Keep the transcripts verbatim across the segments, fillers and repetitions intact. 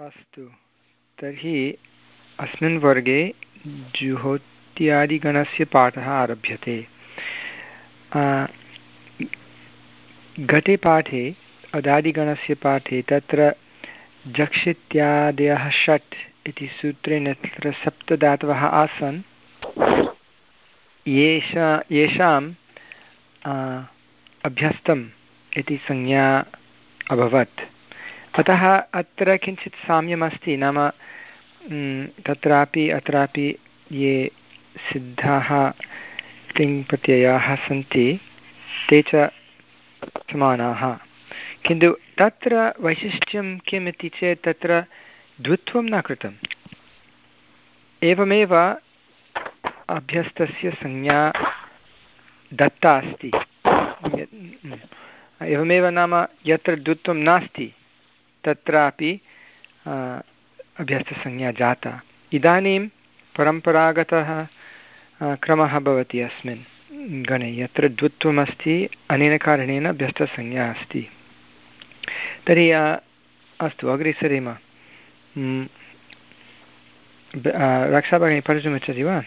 अस्तु, तर्हि अस्मिन् वर्गे जुहोत्यादिगणस्य पाठः आरभ्यते। गते पाठे अदादिगणस्य पाठे तत्र जक्षित्यादयः षट् इति सूत्रेण तत्र सप्तधातवः आसन्, येषा येषाम् अभ्यस्तम् इति संज्ञा अभवत्। अतः अत्र किञ्चित् साम्यमस्ति, नाम तत्रापि अत्रापि ये सिद्धाः तिङ्प्रत्ययाः सन्ति ते च समानाः, किन्तु तत्र वैशिष्ट्यं किम् इति चेत् तत्र द्वित्वं न कृतम्। एवमेव अभ्यस्तस्य संज्ञा दत्ता अस्ति। एवमेव नाम यत्र द्वित्वं नास्ति तत्रापि अभ्यस्तसंज्ञा जाता। इदानीं परम्परागतः क्रमः भवति अस्मिन् गणे, यत्र द्वित्वमस्ति अनेन कारणेन अभ्यस्तसंज्ञा अस्ति। तर्हि अस्तु, अग्रे सरेम। रक्षा भगिनी पठितुमिच्छति वा?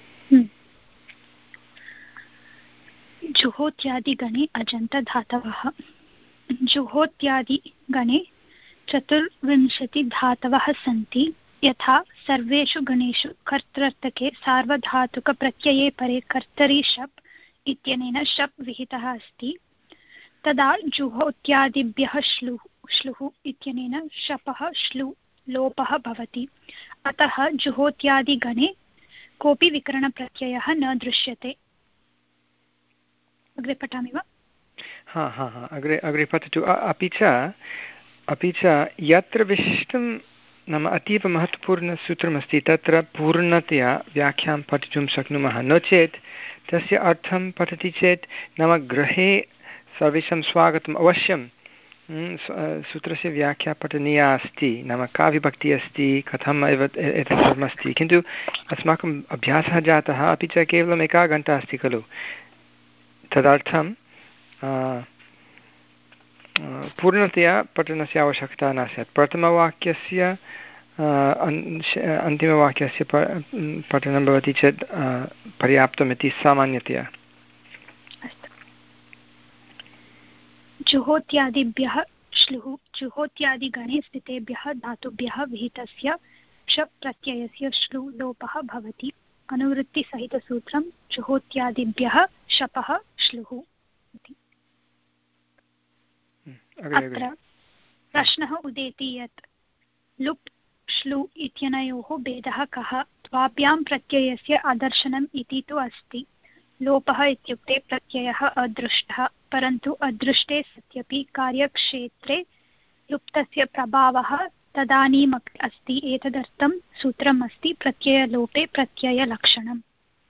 जुहोत्यादिगणे अजन्तधातवः। जुहोत्यादिगणे चतुर्विंशतिधातवः सन्ति। यथा सर्वेषु गणेषु कर्तृर्थके सार्वधातुकप्रत्यये परे कर्तरि शप् इत्यनेन शप् विहितः अस्ति, तदा जुहोत्यादिभ्यः श्लुः श्लुः इत्यनेन शपः श्लु लोपः भवति। अतः जुहोत्यादिगणे कोऽपि विकरणप्रत्ययः न दृश्यते। अग्रे पठामि वा? हा हा हा अग्रे अग्रे पठतु। अपि च अपि च यत्र विशिष्टं नाम अतीव महत्त्वपूर्णसूत्रमस्ति तत्र पूर्णतया व्याख्यां पठितुं शक्नुमः। नो चेत् तस्य अर्थं पठति चेत् नाम गृहे सर्वेषां स्वागतम् अवश्यं सूत्रस्य व्याख्या पठनीया अस्ति, नाम का विभक्तिः अस्ति, कथम् एव एतत् सर्वमस्ति, किन्तु अस्माकम् अभ्यासः जातः अपि च केवलम् एका घण्टा अस्ति खलु, तदर्थं पूर्णतया पठनस्य आवश्यकता न स्यात्। प्रथमवाक्यस्य अन्तिमवाक्यस्य पठनं भवति चेत् पर्याप्तमिति सामान्यतया। जुहोत्यादिभ्यः श्लुः। जुहोत्यादिगणे स्थितेभ्यः धातुभ्यः विहितस्य शप् प्रत्ययस्य श्लु लोपः भवति। अनुवृत्तिसहितसूत्रं जुहोत्यादिभ्यः शपः श्लुः इति। अत्र प्रश्नः उदेति यत् लुप् श्लु इत्यनयोः भेदः कः? द्वाभ्यां प्रत्ययस्य अदर्शनम् इति तु अस्ति। लोपः इत्युक्ते प्रत्ययः अदृष्टः, परन्तु अदृष्टे सत्यपि कार्यक्षेत्रे लुप्तस्य प्रभावः तदानीम् अस्ति। एतदर्थं सूत्रम् अस्ति प्रत्ययलोपे प्रत्ययलक्षणम्।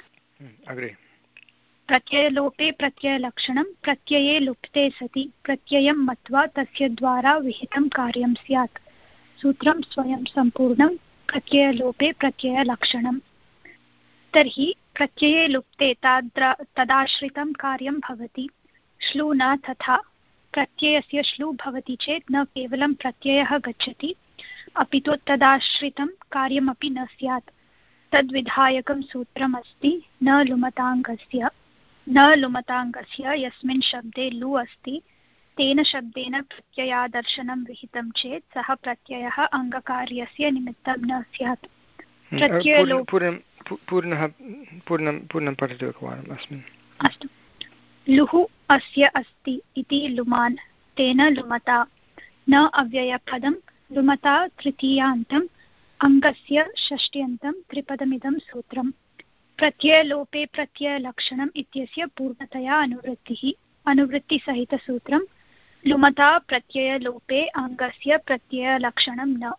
प्रत्ययलोपे प्रत्ययलक्षणं प्रत्यये लुप्ते सति प्रत्ययं मत्वा तस्य द्वारा विहितं कार्यं स्यात्। सूत्रं स्वयं सम्पूर्णं प्रत्ययलोपे प्रत्ययलक्षणं। तर्हि प्रत्यये लुप्ते ताद्र तदाश्रितं कार्यं भवति। श्लू न तथा। प्रत्ययस्य श्लू भवति चेत् न केवलं प्रत्ययः गच्छति, अपि तु तदाश्रितं कार्यमपि न स्यात्। तद्विधायकं सूत्रमस्ति न लुमताङ्गस्य। न लुमताङ्गस्य यस्मिन् शब्दे लु अस्ति तेन शब्देन प्रत्ययादर्शनं विहितं चेत् सः प्रत्ययः अङ्गकार्यस्य निमित्तं न स्यात्। अस्तु। लुः अस्य अस्ति इति लुमान्, तेन लुमता। न अव्ययपदं लुमता तृतीयान्तम् अङ्गस्य षष्ट्यन्तं त्रिपदमिदं सूत्रम्। प्रत्ययलोपे प्रत्ययलक्षणम् इत्यस्य पूर्णतया अनुवृत्तिः। अनुवृत्तिसहितसूत्रं लुमता प्रत्ययलोपे अङ्गस्य प्रत्ययलक्षणं न।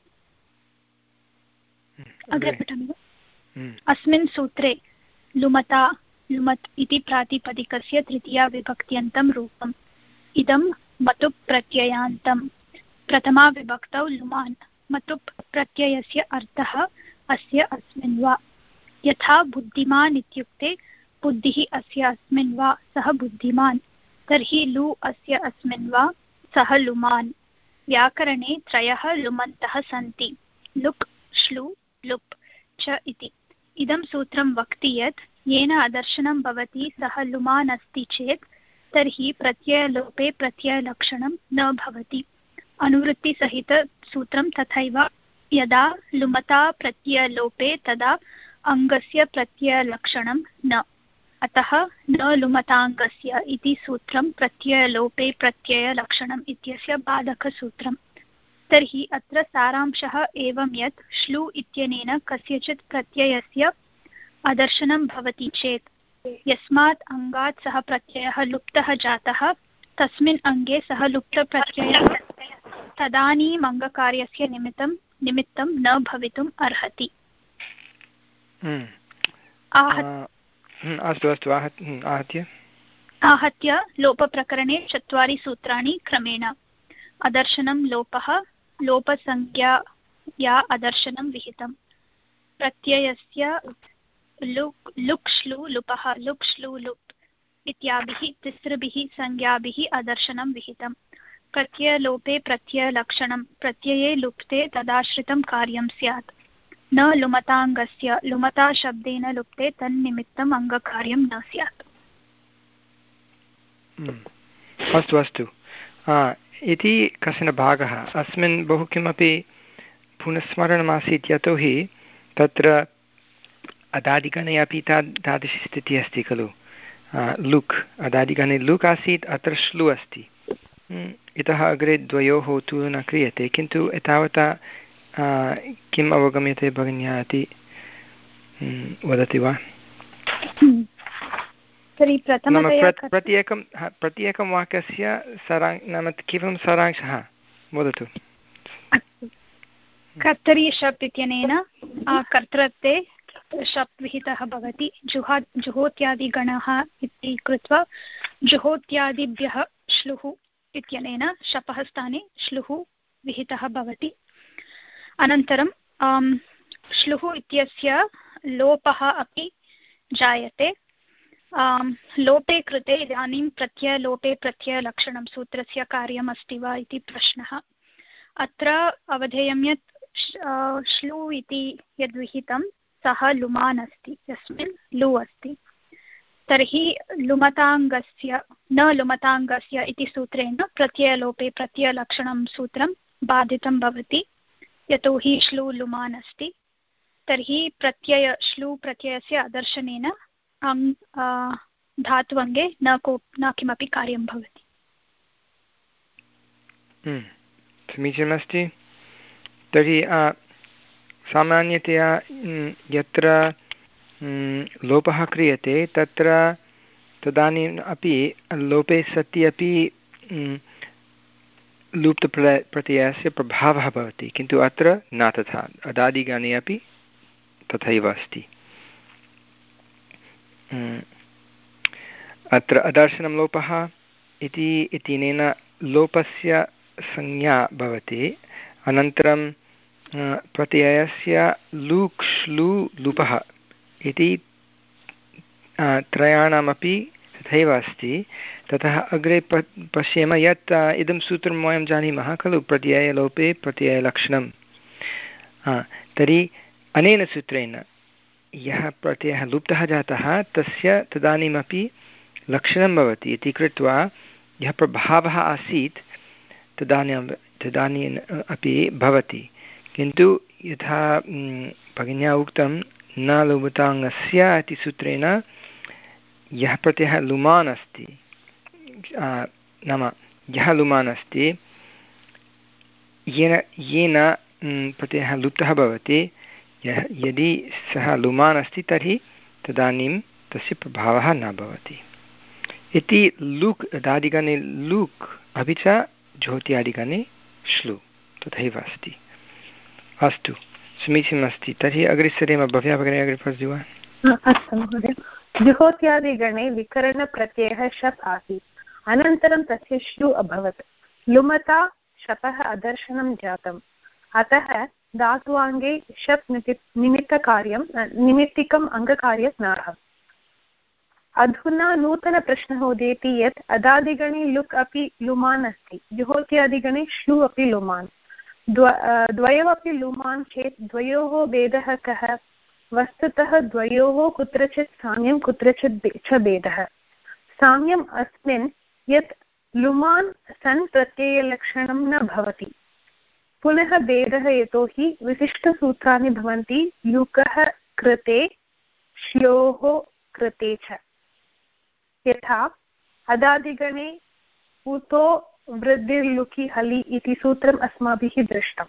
अग्रे पठामि वा? अस्मिन् सूत्रे लुमता लुमत् इति प्रातिपदिकस्य तृतीया विभक्त्यन्तं रूपम्। इदं मतुप् प्रत्ययान्तं। प्रथमा विभक्तौ लुमान्। मतुप् प्रत्ययस्य अर्थः अस्य अस्मिन् वा। यथा बुद्धिमान् इत्युक्ते बुद्धिः अस्य अस्मिन् वा, सः बुद्धिमान्। तर्हि लु अस्य अस्मिन् वा, सः लुमान्। व्याकरणे त्रयः लुमन्तः सन्ति, लुक्, श्लु, लुप् च इति। इदं सूत्रं वक्ति यत् येन अदर्शनं भवति सः लुमान् अस्ति चेत् तर्हि प्रत्ययलोपे प्रत्ययलक्षणं न भवति। अनुवृत्तिसहितसूत्रं तथैव। यदा लुमता प्रत्ययलोपे तदा अङ्गस्य प्रत्ययलक्षणं न, अतः न लुमताङ्गस्य इति सूत्रं प्रत्ययलोपे प्रत्ययलक्षणम् इत्यस्य बाधकसूत्रम्। तर्हि अत्र सारांशः एवं यत् श्लू इत्यनेन कस्यचित् प्रत्ययस्य अदर्शनं भवति चेत् यस्मात् अङ्गात् सः प्रत्ययः लुप्तः जातः तस्मिन् अङ्गे सः लुप्तप्रत्ययः तदानीम् अङ्गकार्यस्य निमित्तं निमित्तं न भवितुम् अर्हति। अस्तु अस्तु आहत्य आहत्य लोपप्रकरणे चत्वारि सूत्राणि क्रमेण। अदर्शनं लोपः, लोपसंज्ञया अदर्शनं विहितं। प्रत्ययस्य लुक् लुक् श्लू लुपः, लुक् श्लू लुप् इत्यादिभिः तिसृभिः संज्ञाभिः अदर्शनं विहितं। प्रत्ययलोपे प्रत्ययलक्षणं, प्रत्यये लुप्ते तदाश्रितं कार्यं स्यात्। न लुमताङ्गस्य, लुमता शब्देन लुप्ते तन्निमित्तम् अङ्गकार्यं न स्यात्। अस्तु अस्तु इति कश्चन भागः। अस्मिन् बहु किमपि पुनस्मरणमासीत्, यतोहि तत्र अदादिगणे अपि ताद् तादृशी स्थितिः अस्ति खलु। लुक्, अदादिगणे लुक् आसीत्, अत्र श्लु अस्ति। इतः अग्रे द्वयोः तुलना क्रियते, किन्तु एतावता किम् अवगम्यते भगिन्या इति वदति वा? प्रत्येकं प्रत्येकं वाक्यस्य सारां नाम केवलं सारांशः वदतु। कर्तरि शप् इत्यनेन कर्तृत्वे शप् विहितः भवति। जुहा जुहोत्यादिगणः इति कृत्वा जुहोत्यादिभ्यः श्लुः इत्यनेन शपः स्थाने श्लुः विहितः भवति। अनन्तरं श्लुः इत्यस्य लोपः अपि जायते। लोपे कृते इदानीं प्रत्ययलोपे प्रत्ययलक्षणं सूत्रस्य कार्यम् अस्ति वा इति प्रश्नः। अत्र अवधेयं यत् श्लू इति यद्विहितं सः लुमान् अस्ति, यस्मिन् लु अस्ति। तर्हि लुमताङ्गस्य न लुमताङ्गस्य इति सूत्रेण प्रत्ययलोपे प्रत्ययलक्षणं सूत्रं बाधितं भवति, यतोहि श्लू लुमान् अस्ति। तर्हि प्रत्यय श्लू प्रत्ययस्य अदर्शनेन अङ् धात्वङ्गे न को न किमपि कार्यं भवति। समीचीनमस्ति। तर्हि सामान्यतया यत्र लोपः क्रियते तत्र तदानीम् अपि लोपे सति अपि लुप्तप्रत्ययस्य प्रभावः भवति, किन्तु अत्र न तथा। अदादिगणे अपि तथैव अस्ति। अत्र अदर्शनं लोपः इति इत्यनेन लोपस्य संज्ञा भवति। अनन्तरं प्रत्ययस्य लुक् श्लू लुपः इति त्रयाणामपि तथैव अस्ति। ततः अग्रे प पश्येम यत् इदं सूत्रं वयं जानीमः खलु, प्रत्ययलोपे प्रत्ययलक्षणं। तर्हि अनेन सूत्रेण यः प्रत्ययः लुप्तः जातः तस्य तदानीमपि लक्षणं भवति इति कृत्वा यः प्रभावः आसीत् तदानीं तदानीम् अपि भवति। किन्तु यथा भगिन्या उक्तं न लुमताङ्गस्य इति सूत्रेण यः प्रत्ययः लुमान् अस्ति, नाम यः लुमान् अस्ति येन येन प्रत्ययः लुप्तः भवति, यः यदि सः लुमान् अस्ति तर्हि तदानीं तस्य प्रभावः न भवति इति लुक् अदादिगणे लुक् अपि च ज्योत्यादिगणे श्लु तथैव अस्ति। अस्तु, समीचीनमस्ति। तर्हि अग्रे सरेम। भव्या भगिनी अग्रे पठति वा? अस्तु महोदय। जुहोत्यादिगणे विकरणप्रत्ययः शप् आसीत्, अनन्तरं तस्य श्लु अभवत्। लुमता शपः अदर्शनं जातम्, अतः धात्वाङ्गे शप् निमित्तकार्यं निमित्तिकम् अङ्गकार्यं नार्हम्। अधुना नूतनप्रश्नः उदेति यत् अदादिगणे लुक् अपि लुमान् अस्ति, जुहोत्यादिगणे श्लू अपि लुमान्। द्व द्वयमपि लुमान् चेत् द्वयोः भेदः कः? वस्तुतः द्वयोः कुत्रचित् साम्यं कुत्रचित् च भेदः। साम्यम् अस्मिन् यत् लुमान् सन् प्रत्ययलक्षणं न भवति। पुनः भेदः यतोहि विशिष्टसूत्राणि भवन्ति लुकः कृते श्लोः कृते च। यथा अदादिगणे उतो वृद्धिर्लुकि हलि इति सूत्रम् अस्माभिः दृष्टम्।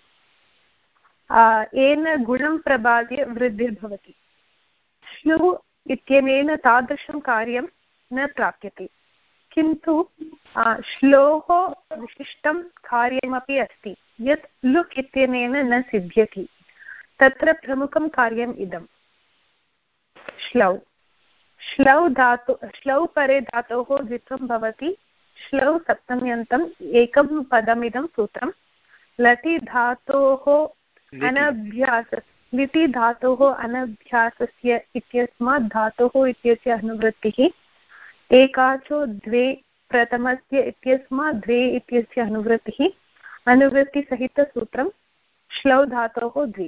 येन गुणं प्रबाद्य वृद्धिर्भवति। श्लु इत्यनेन तादृशं कार्यं न प्राप्यते, किन्तु श्लोः विशिष्टं कार्यमपि अस्ति यत् लुक् इत्यनेन न सिद्ध्यति। तत्र प्रमुखं कार्यम् इदं। श्लौ श्लौ धातु श्लौ परे धातोः द्वित्वं भवति। श्लौ सप्तम्यन्तम् एकं पदमिदं सूत्रं। लटि धातोः अनभ्यास लिटि धातोः अनभ्यासस्य इत्यस्मात् धातोः इत्यस्य अनुवृत्तिः। एकाचो द्वे प्रथमस्य इत्यस्मात् द्वे इत्यस्य अनुवृत्तिः। अनुवृत्तिसहितसूत्रं श्लौ धातोः द्वे।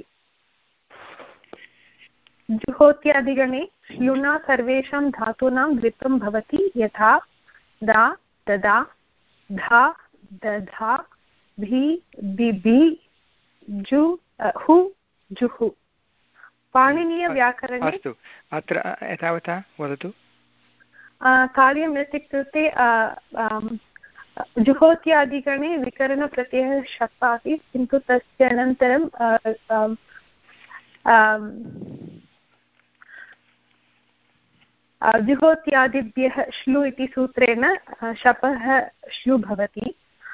जुहोत्यादिगणे श्लुना सर्वेषां धातूनां द्वित्वं भवति। यथा दा ददा धा दधा भी बिभि जु हु जुहु। पाणिनीयव्याकरणे अस्तु, अत्र एतावता वदतु। कार्यम् इत्युक्ते जुहोत्यादिगणे विकरणप्रत्ययः शप् आसीत्, किन्तु तस्य अनन्तरं जुहोत्यादिभ्यः श्लु इति सूत्रेण शपः श्लु भवति।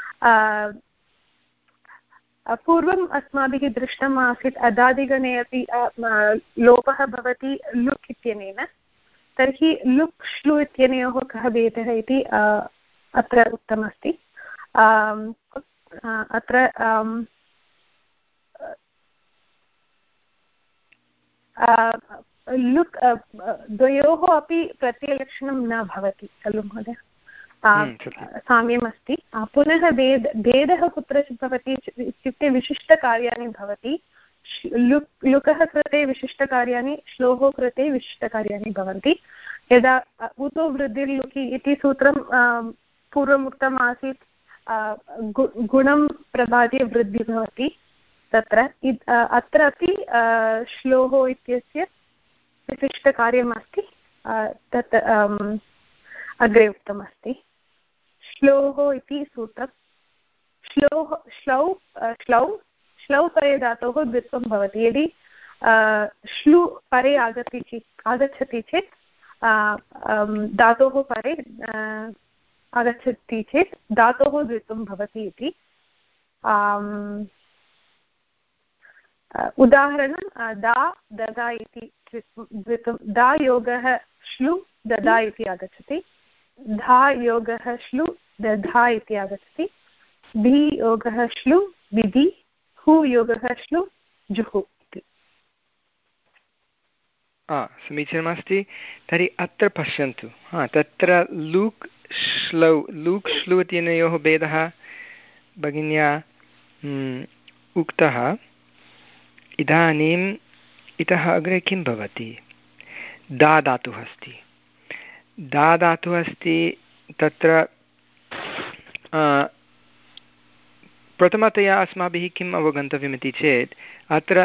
पूर्वम् अस्माभिः दृष्टम् आसीत् अदादिगणे अपि लोपः भवति लुक् इत्यनेन। तर्हि लुक् श्लु इत्यनयोः कः भेदः इति अत्र उक्तमस्ति। अत्र लुक् द्वयोः अपि प्रत्ययलक्षणं न भवति खलु महोदय, साम्यम् अस्ति। पुनः भेद भेदः कुत्रचित् भवति इत्युक्ते विशिष्टकार्याणि भवति। लुक् लुकः कृते विशिष्टकार्याणि, श्लोः कृते विशिष्टकार्याणि भवन्ति। यदा उतो वृद्धिर्लुकि इति सूत्रं पूर्वम् उक्तम् आसीत्, गुणं प्रबाद्य वृद्धिः भवति। तत्र अत्रापि श्लोः इत्यस्य विशिष्टकार्यमस्ति, तत् अग्रे उक्तमस्ति। श्लोः इति सूत्रं श्लोः श्लौ श्लौ श्लौ परे धातोः द्वित्वं भवति। यदि श्लु परे आगति चेत् आगच्छति चेत् धातोः परे आगच्छति चेत् धातोः द्वित्वं भवति इति। उदाहरणं दा ददा इति द्वित्वं। दा योगः श्लु ददा इति आगच्छति। धा योगः श्लु दधा इति आगच्छति। भी योगः श्लु विधि। हु योगः श्लु जुहु इति। समीचीनमस्ति। तर्हि अत्र पश्यन्तु, हा तत्र लूक् श्लौ लूक् श्लु इत्यनयोः भेदः भगिन्या उक्तः। इदानीम् इतः अग्रे किं भवति? दा धातुः अस्ति, दा धातुः अस्ति। तत्र प्रथमतया अस्माभिः किम् अवगन्तव्यमिति चेत् अत्र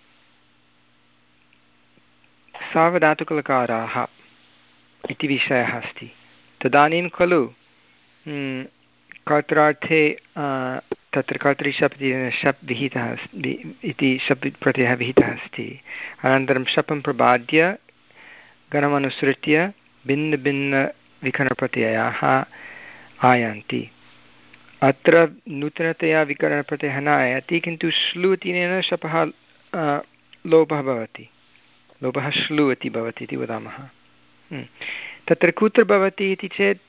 सार्वधातुकलकाराः इति विषयः अस्ति। तदानीं खलु कर्त्रार्थे तत्र कर्तृशप् शप् विहितः इति शप् प्रत्ययः विहितः अस्ति। अनन्तरं शपं प्रबाद्य गणमनुसृत्य भिन्नभिन्नविकरणप्रत्ययाः आयान्ति। अत्र नूतनतया विकरणप्रत्ययः न आयाति, किन्तु श्लु इत्यनेन शपः लोपः भवति, लोपः श्लु इति भवति इति वदामः। तत्र कुत्र भवति इति चेत्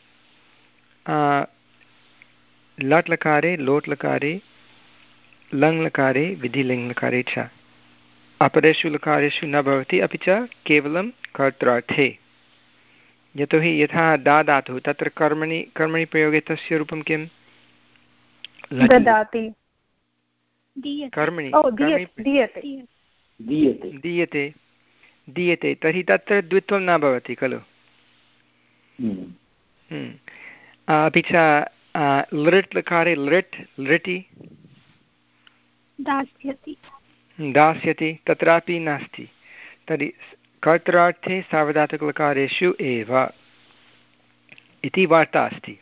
लट् लकारे, लोट् लकारे, लङ् लकारे, विधिलिङ् लकारे च। अपरेषु लकारेषु न भवति, अपि च केवलं कर्त्रार्थे यतोहि यथा दा धातुः तत्र कर्मणि कर्मणि प्रयोगे तस्य रूपं किं ददाति कर्मणि दीयते दीयते दीयते तर्हि तत्र द्वित्वं न भवति खलु। अपि च लृट् लकारे लृट् लृटि दास्यति दास्यति तत्रापि नास्ति। तर्हि कर्तरार्थे सार्वधातुकलकारेषु एव इति वार्ता अस्ति।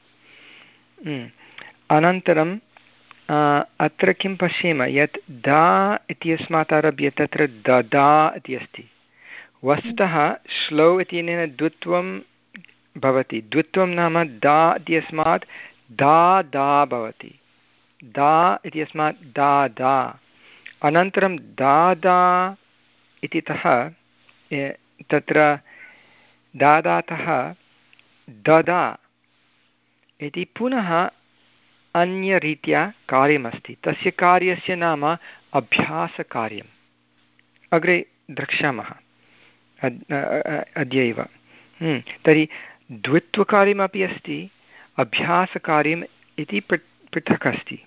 अनन्तरं अत्र किं पश्येम यत् दा इत्यस्मात् आरभ्य तत्र ददा इति अस्ति। वस्तुतः श्लौ इत्यनेन द्वित्वं भवति। द्वित्वं नाम दा इत्यस्मात् दा दा भवति। दा इत्यस्मात् दा दा अनन्तरं दादा इतितः तत्र दादातः ददा इति पुनः अन्यरीत्या कार्यमस्ति। तस्य कार्यस्य नाम अभ्यासकार्यम्। अग्रे द्रक्ष्यामः अद्यैव। तर्हि द्वित्वकार्यमपि अस्ति, अभ्यासकार्यम् इति पृथक् अस्ति।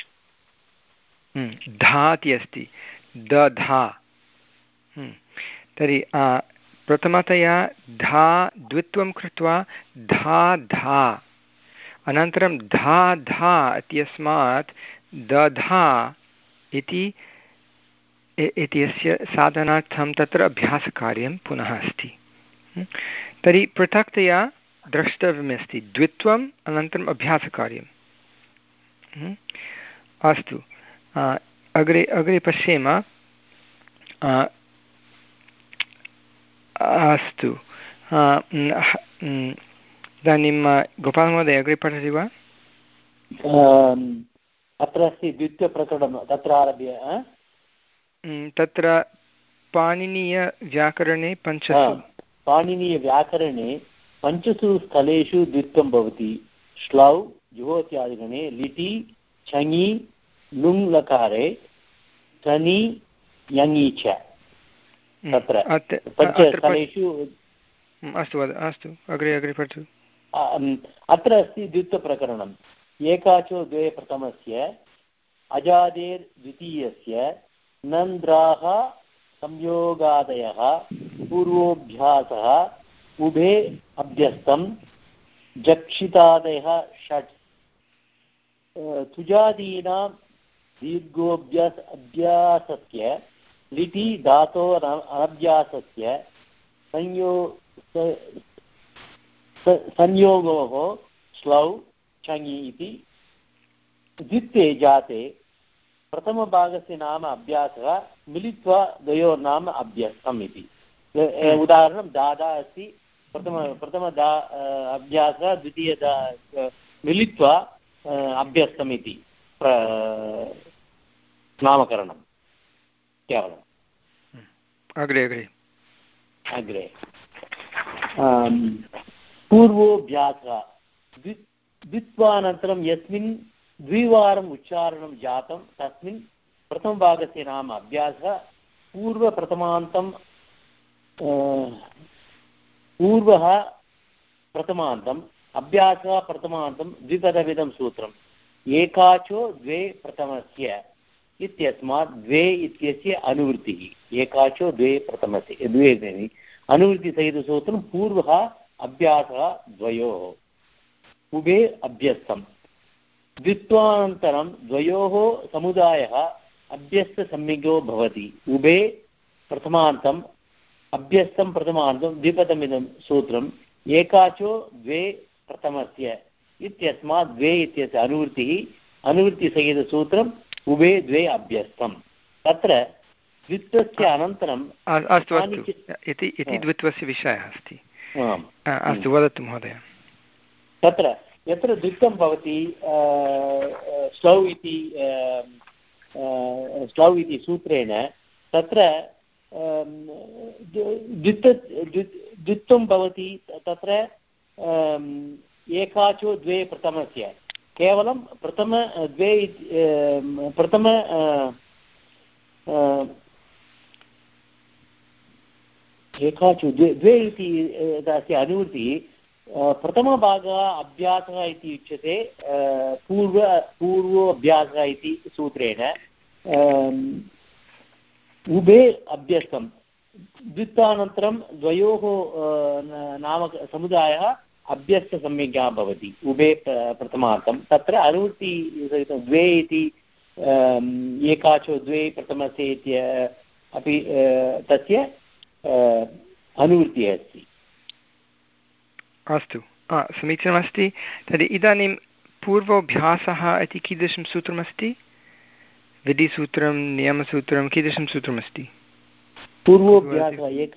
धा इति अस्ति दधा। तर्हि प्रथमतया धा द्वित्वं कृत्वा धा धा अनन्तरं धा धा इत्यस्मात् दधा इति इत्यस्य साधनार्थं तत्र अभ्यासकार्यं पुनः अस्ति। तर्हि पृथक्तया द्रष्टव्यमस्ति द्वित्वम् अनन्तरम् अभ्यासकार्यम्। अस्तु अग्रे अग्रे पश्येम। अस्तु इदानीं गोपालमहोदय अग्रे पठति वा? अत्र अस्ति द्वितीयप्रकरणं तत्र आरभ्य तत्र पाणिनीयव्याकरणे पञ्चसु पाणिनीयव्याकरणे पञ्चसु स्थलेषु द्वित्वं भवति। श्लौ जुहोत्यादिगणे लिटि छङि लुङ् लकारे तनि यङि च तत्र पञ्चस्थलेषु। अस्तु अस्तु अग्रे अग्रे पठतु। अत्र अस्ति द्वित्वप्रकरणम्। एकाचो द्वे प्रथमस्य अजादेर् द्वितीयस्य नन्द्राः संयोगादयः पूर्वोऽभ्यासः उभे अभ्यस्तं जक्षितादयः षट् तुजादीनां दीर्घोऽभ्यास अभ्यासस्य लिटि धातोः अनभ्यासस्य संयो संयोगोः श्लौ छङि इति द्वित्वे जाते प्रथमभागस्य नाम अभ्यासः मिलित्वा द्वयोर्नाम अभ्यस्तम् इति। उदाहरणं दादा अस्ति प्रथम प्रथम दा अभ्यासः द्वितीय दा मिलित्वा अभ्यस्तम् इति नामकरणं केवलम्। अग्रे अग्रे अग्रे पूर्वोऽभ्यासः द्वित्वानन्तरं यस्मिन् द्विवारम् उच्चारणं जातं तस्मिन् प्रथमभागस्य नाम अभ्यासः पूर्वप्रथमान्तं पूर्वः प्रथमान्तम् अभ्यासः प्रथमान्तं द्विपदमिदं सूत्रम्। एकाचो द्वे प्रथमस्य इत्यस्मात् द्वे इत्यस्य अनुवृत्तिः। एकाचो द्वे प्रथमस्य द्वे अनुवृत्तिसहितसूत्रं पूर्वः अभ्यासः द्वयोः उभे अभ्यस्तम्। द्वित्वानन्तरं द्वयोः समुदायः अभ्यस्तसंज्ञो भवति। उभे प्रथमान्तम् अभ्यस्तं प्रथमान्तं द्विपदमिदं सूत्रम्। एकाचो द्वे प्रथमस्य इत्यस्मात् द्वे इत्यस्य अनुवृत्तिः अनुवृत्तिसहितसूत्रम् उभे द्वे अभ्यस्तं। तत्र द्वित्वस्य अनन्तरं अस्तु अस्तु इति इति द्वित्वस्य विषयः अस्ति। अस्तु वदतु महोदय। तत्र यत्र द्वित्वं भवति श्लौ इति श्लौ इति सूत्रेण तत्र द्वित्व द्वित्वं भवति। तत्र एकाचो द्वे प्रथमस्य केवलं प्रथम द्वे प्रथम एकाचो द्वे द्वे इति तस्य अनुवृत्तिः प्रथमभागः अभ्यासः इति उच्यते पूर्व पूर्वोऽभ्यासः इति सूत्रेण उभे अभ्यस्तं द्वित्वानन्तरं द्वयोः नाम समुदायः अभ्यस्तसंज्ञा भवति उभे प्रथमार्थं तत्र अनुवृत्ति द्वे इति एकाचो द्वे प्रथमसे इति अपि तस्य अनुवृत्तिः अस्ति। अस्तु समीचीनमस्ति। तर्हि इदानीं पूर्वोऽभ्यासः इति कीदृशं सूत्रमस्ति? विधिसूत्रं नियमसूत्रं कीदृशं सूत्रमस्ति? पूर्वोऽभ्यासः एक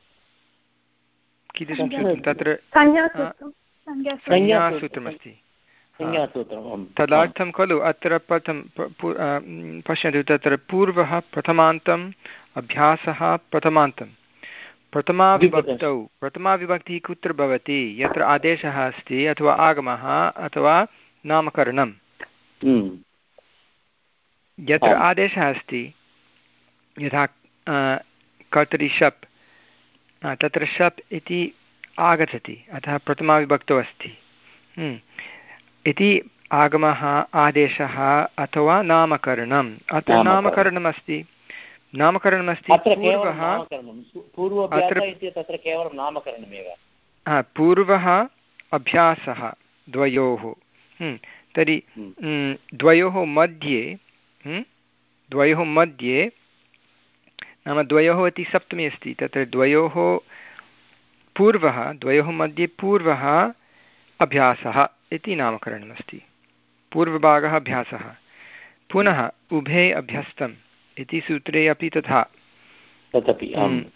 कीदृशं सूत्रं? तत्र संज्ञासूत्रमस्ति। तदर्थं खलु अत्र प्रथम पश्यन्तु तत्र पूर्वः प्रथमान्तम् अभ्यासः प्रथमान्तं प्रथमाविभक्तौ प्रथमाविभक्तिः कुत्र भवति? यत्र आदेशः अस्ति अथवा आगमः अथवा नामकरणं। यत्र आदेशः अस्ति यथा कर्तरि शप् तत्र शप् इति आगच्छति अतः प्रथमाविभक्तौ अस्ति इति आगमः आदेशः अथवा नामकरणम्। अत्र नामकरणमस्ति नामकरणमस्ति पूर्वः तत्र केवलं नामकरणमेव। पूर्वः अभ्यासः द्वयोः तर्हि द्वयोः मध्ये द्वयोः मध्ये नाम द्वयोः इति सप्तमी अस्ति तत्र द्वयोः पूर्वः द्वयोः मध्ये पूर्वः अभ्यासः इति नामकरणमस्ति। पूर्वभागः अभ्यासः पुनः उभे अभ्यस्तम् इति सूत्रे अपि तथा तदपि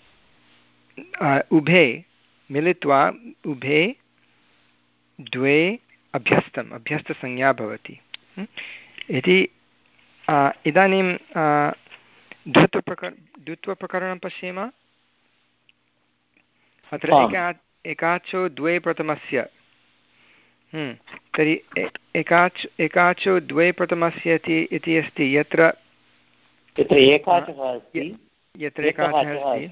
उभे मिलित्वा उभे द्वे अभ्यस्तम् अभ्यस्तसंज्ञा भवति इति। इदानीं द्वित्वप्रकर द्वित्वप्रकरणं पश्येम। अत्र एका एकाचो द्वे प्रथमस्य तर्हि एकाच् एकाचो द्वे प्रथमस्य इति अस्ति यत्र यत्र एकाचः अस्ति यत्र एकाचः अस्ति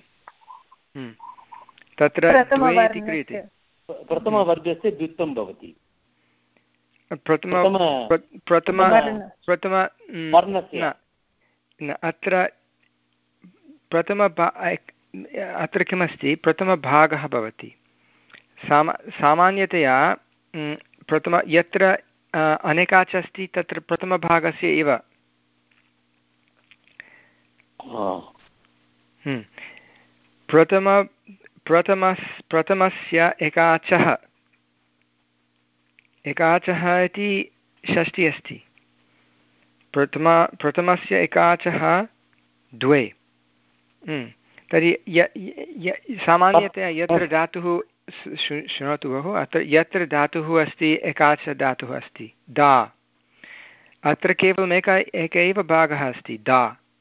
तत्र द्वे इति क्रियते। प्रथमवर्गस्य द्वित्वं भवति। प्रथम प्रथम प्रथम न अत्र प्रथम अत्र किमस्ति प्रथमभागः भवति। सामा सामान्यतया प्रथम यत्र अनेकाच अस्ति तत्र प्रथमभागस्य एव प्रथम प्रथमस् प्रथमस्य एकाचः एकाचः इति षष्ठी अस्ति। प्रथम प्रथमस्य एकाचः द्वे तर्हि सामान्यतया यत्र धातुः शृणोतु बहु अत्र यत्र धातुः अस्ति एकाच धातुः अस्ति दा अत्र केवलम् एक एक एव भागः अस्ति दा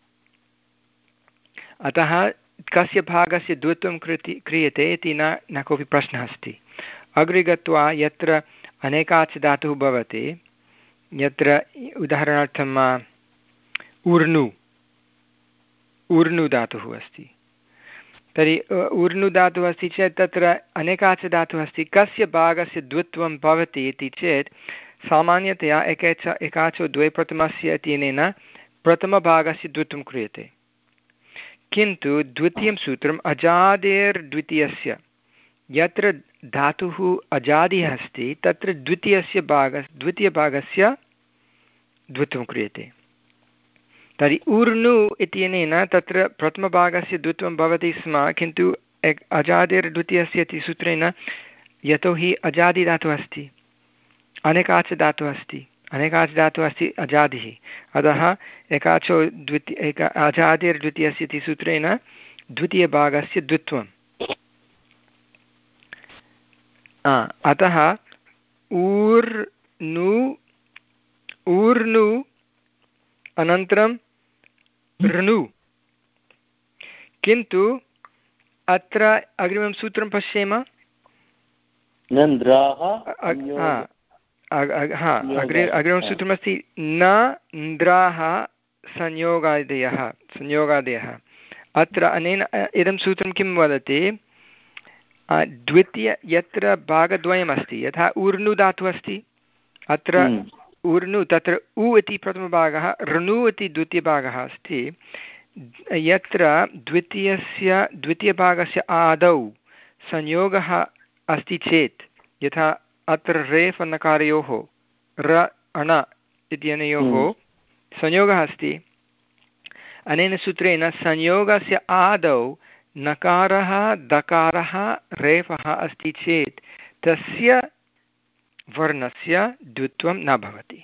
अतः कस्य भागस्य द्वित्वं कृति क्रियते इति न न कोऽपि प्रश्नः अस्ति। अग्रे गत्वा यत्र अनेकाच धातुः भवति यत्र उदाहरणार्थम् ऊर्नु ऊर्नु धातुः अस्ति तर्हि ऊर्नु धातुः अस्ति चेत् तत्र अनेकाच धातुः अस्ति कस्य भागस्य द्वित्वं भवति इति चेत् सामान्यतया एकेच एकाचो द्वे प्रथमस्य इत्यनेन प्रथमभागस्य द्वित्वं क्रियते। किन्तु द्वितीयं सूत्रम् अजादेर्द्वितीयस्य यत्र धातुः अजादिः अस्ति तत्र द्वितीयस्य भाग द्वितीयभागस्य द्वित्वं क्रियते। तर्हि ऊर्नु इत्यनेन तत्र प्रथमभागस्य द्वित्वं भवति स्म किन्तु अजादिर्द्वितीयस्य इति सूत्रेण यतोहि अजादिधातुः अस्ति अनेकाच धातुः अस्ति अनेकाच धातुः अस्ति अजादिः अतः एकाचो द्वितीय एक अजादिर्द्वितीयस्य इति सूत्रेण द्वितीयभागस्य द्वित्वम् अतः ऊर्नु ऊर्नु अनन्तरं ऋनु किन्तु अत्र अग्रिमं सूत्रं पश्येम हा अग्रे अग्रिमं सूत्रमस्ति न इन्द्राः संयोगादयः संयोगादयः अत्र अनेन इदं सूत्रं किं वदति द्वितीय यत्र भागद्वयमस्ति यथा ऊर्नु धातुः अस्ति अत्र ऊर्नु तत्र उ इति प्रथमभागः ऋणु इति द्वितीयभागः अस्ति यत्र द्वितीयस्य द्वितीयभागस्य आदौ संयोगः अस्ति चेत् यथा अत्र रेफ नकारयोः र अण इत्यनयोः संयोगः अस्ति अनेन सूत्रेण संयोगस्य आदौ नकारः दकारः रेफः अस्ति चेत् तस्य वर्णस्य द्वित्वं न भवति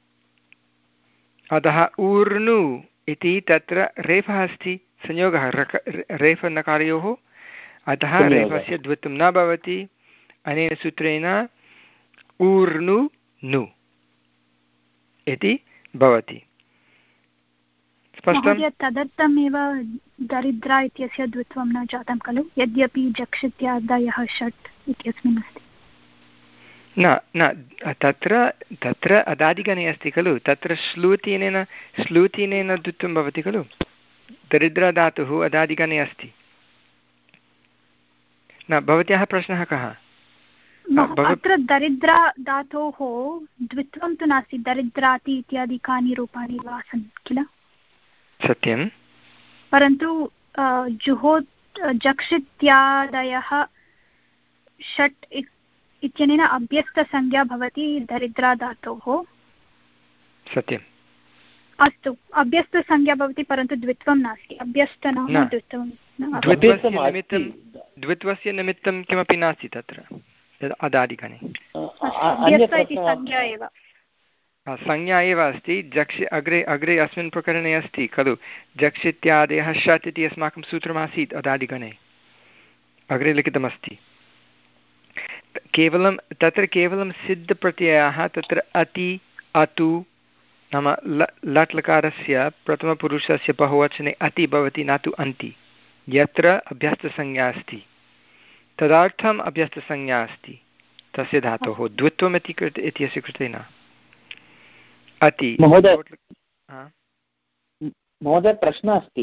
अतः ऊर्नु इति तत्र रेफः अस्ति संयोगः रक रेफ नकारयोः अतः रेफस्य द्वित्वं न भवति अनेन सूत्रेण ऊर्नु नु इति भवति स्पष्टं तदर्थमेव दरिद्रा इत्यस्य द्वित्वं न जातं खलु यद्यपि जक्षित्यादयः षट् इत्यस्मिन् अस्ति न न तत्र तत्र अदादिगणे अस्ति खलु तत्र श्लूतिनेन श्लूतिनेन द्वित्वं भवति खलु दरिद्रधातुः अदादिगणे अस्ति न भवत्याः प्रश्नः कः अत्र दरिद्रा धातोः द्वित्वं तु नास्ति दरिद्राति इत्यादिकानि रूपाणि आसन् किल सत्यं परन्तु जुहो जक्षित्यादयः षट् इत्यनेन अभ्यस्तसंज्ञा भवति दरिद्रा धातोः सत्यम् अस्तु अभ्यस्तसंज्ञा भवति परन्तु द्वित्वं नास्ति अभ्यस्त नाम द्वित्वं द्वित्वस्य निमित्तं किमपि नास्ति तत्र अदादिगणे संज्ञा एव संज्ञा एव अस्ति जक्ष अग्रे अग्रे अस्मिन् प्रकरणे अस्ति खलु जक्षित्यादयः षट् इति अस्माकं सूत्रमासीत् अदादिगणे अग्रे लिखितमस्ति केवलं तत्र केवलं सिद्धप्रत्ययाः तत्र अति अतु नाम ल लट् लकारस्य प्रथमपुरुषस्य बहुवचने अति भवति न तु अन्ति यत्र अभ्यस्तसंज्ञा अस्ति तदर्थम् अभ्यस्तसंज्ञा अस्ति तस्य धातोः द्वित्वम् इति कृते इत्यस्य कृते न अति महोदय महोदय प्रश्नः अस्ति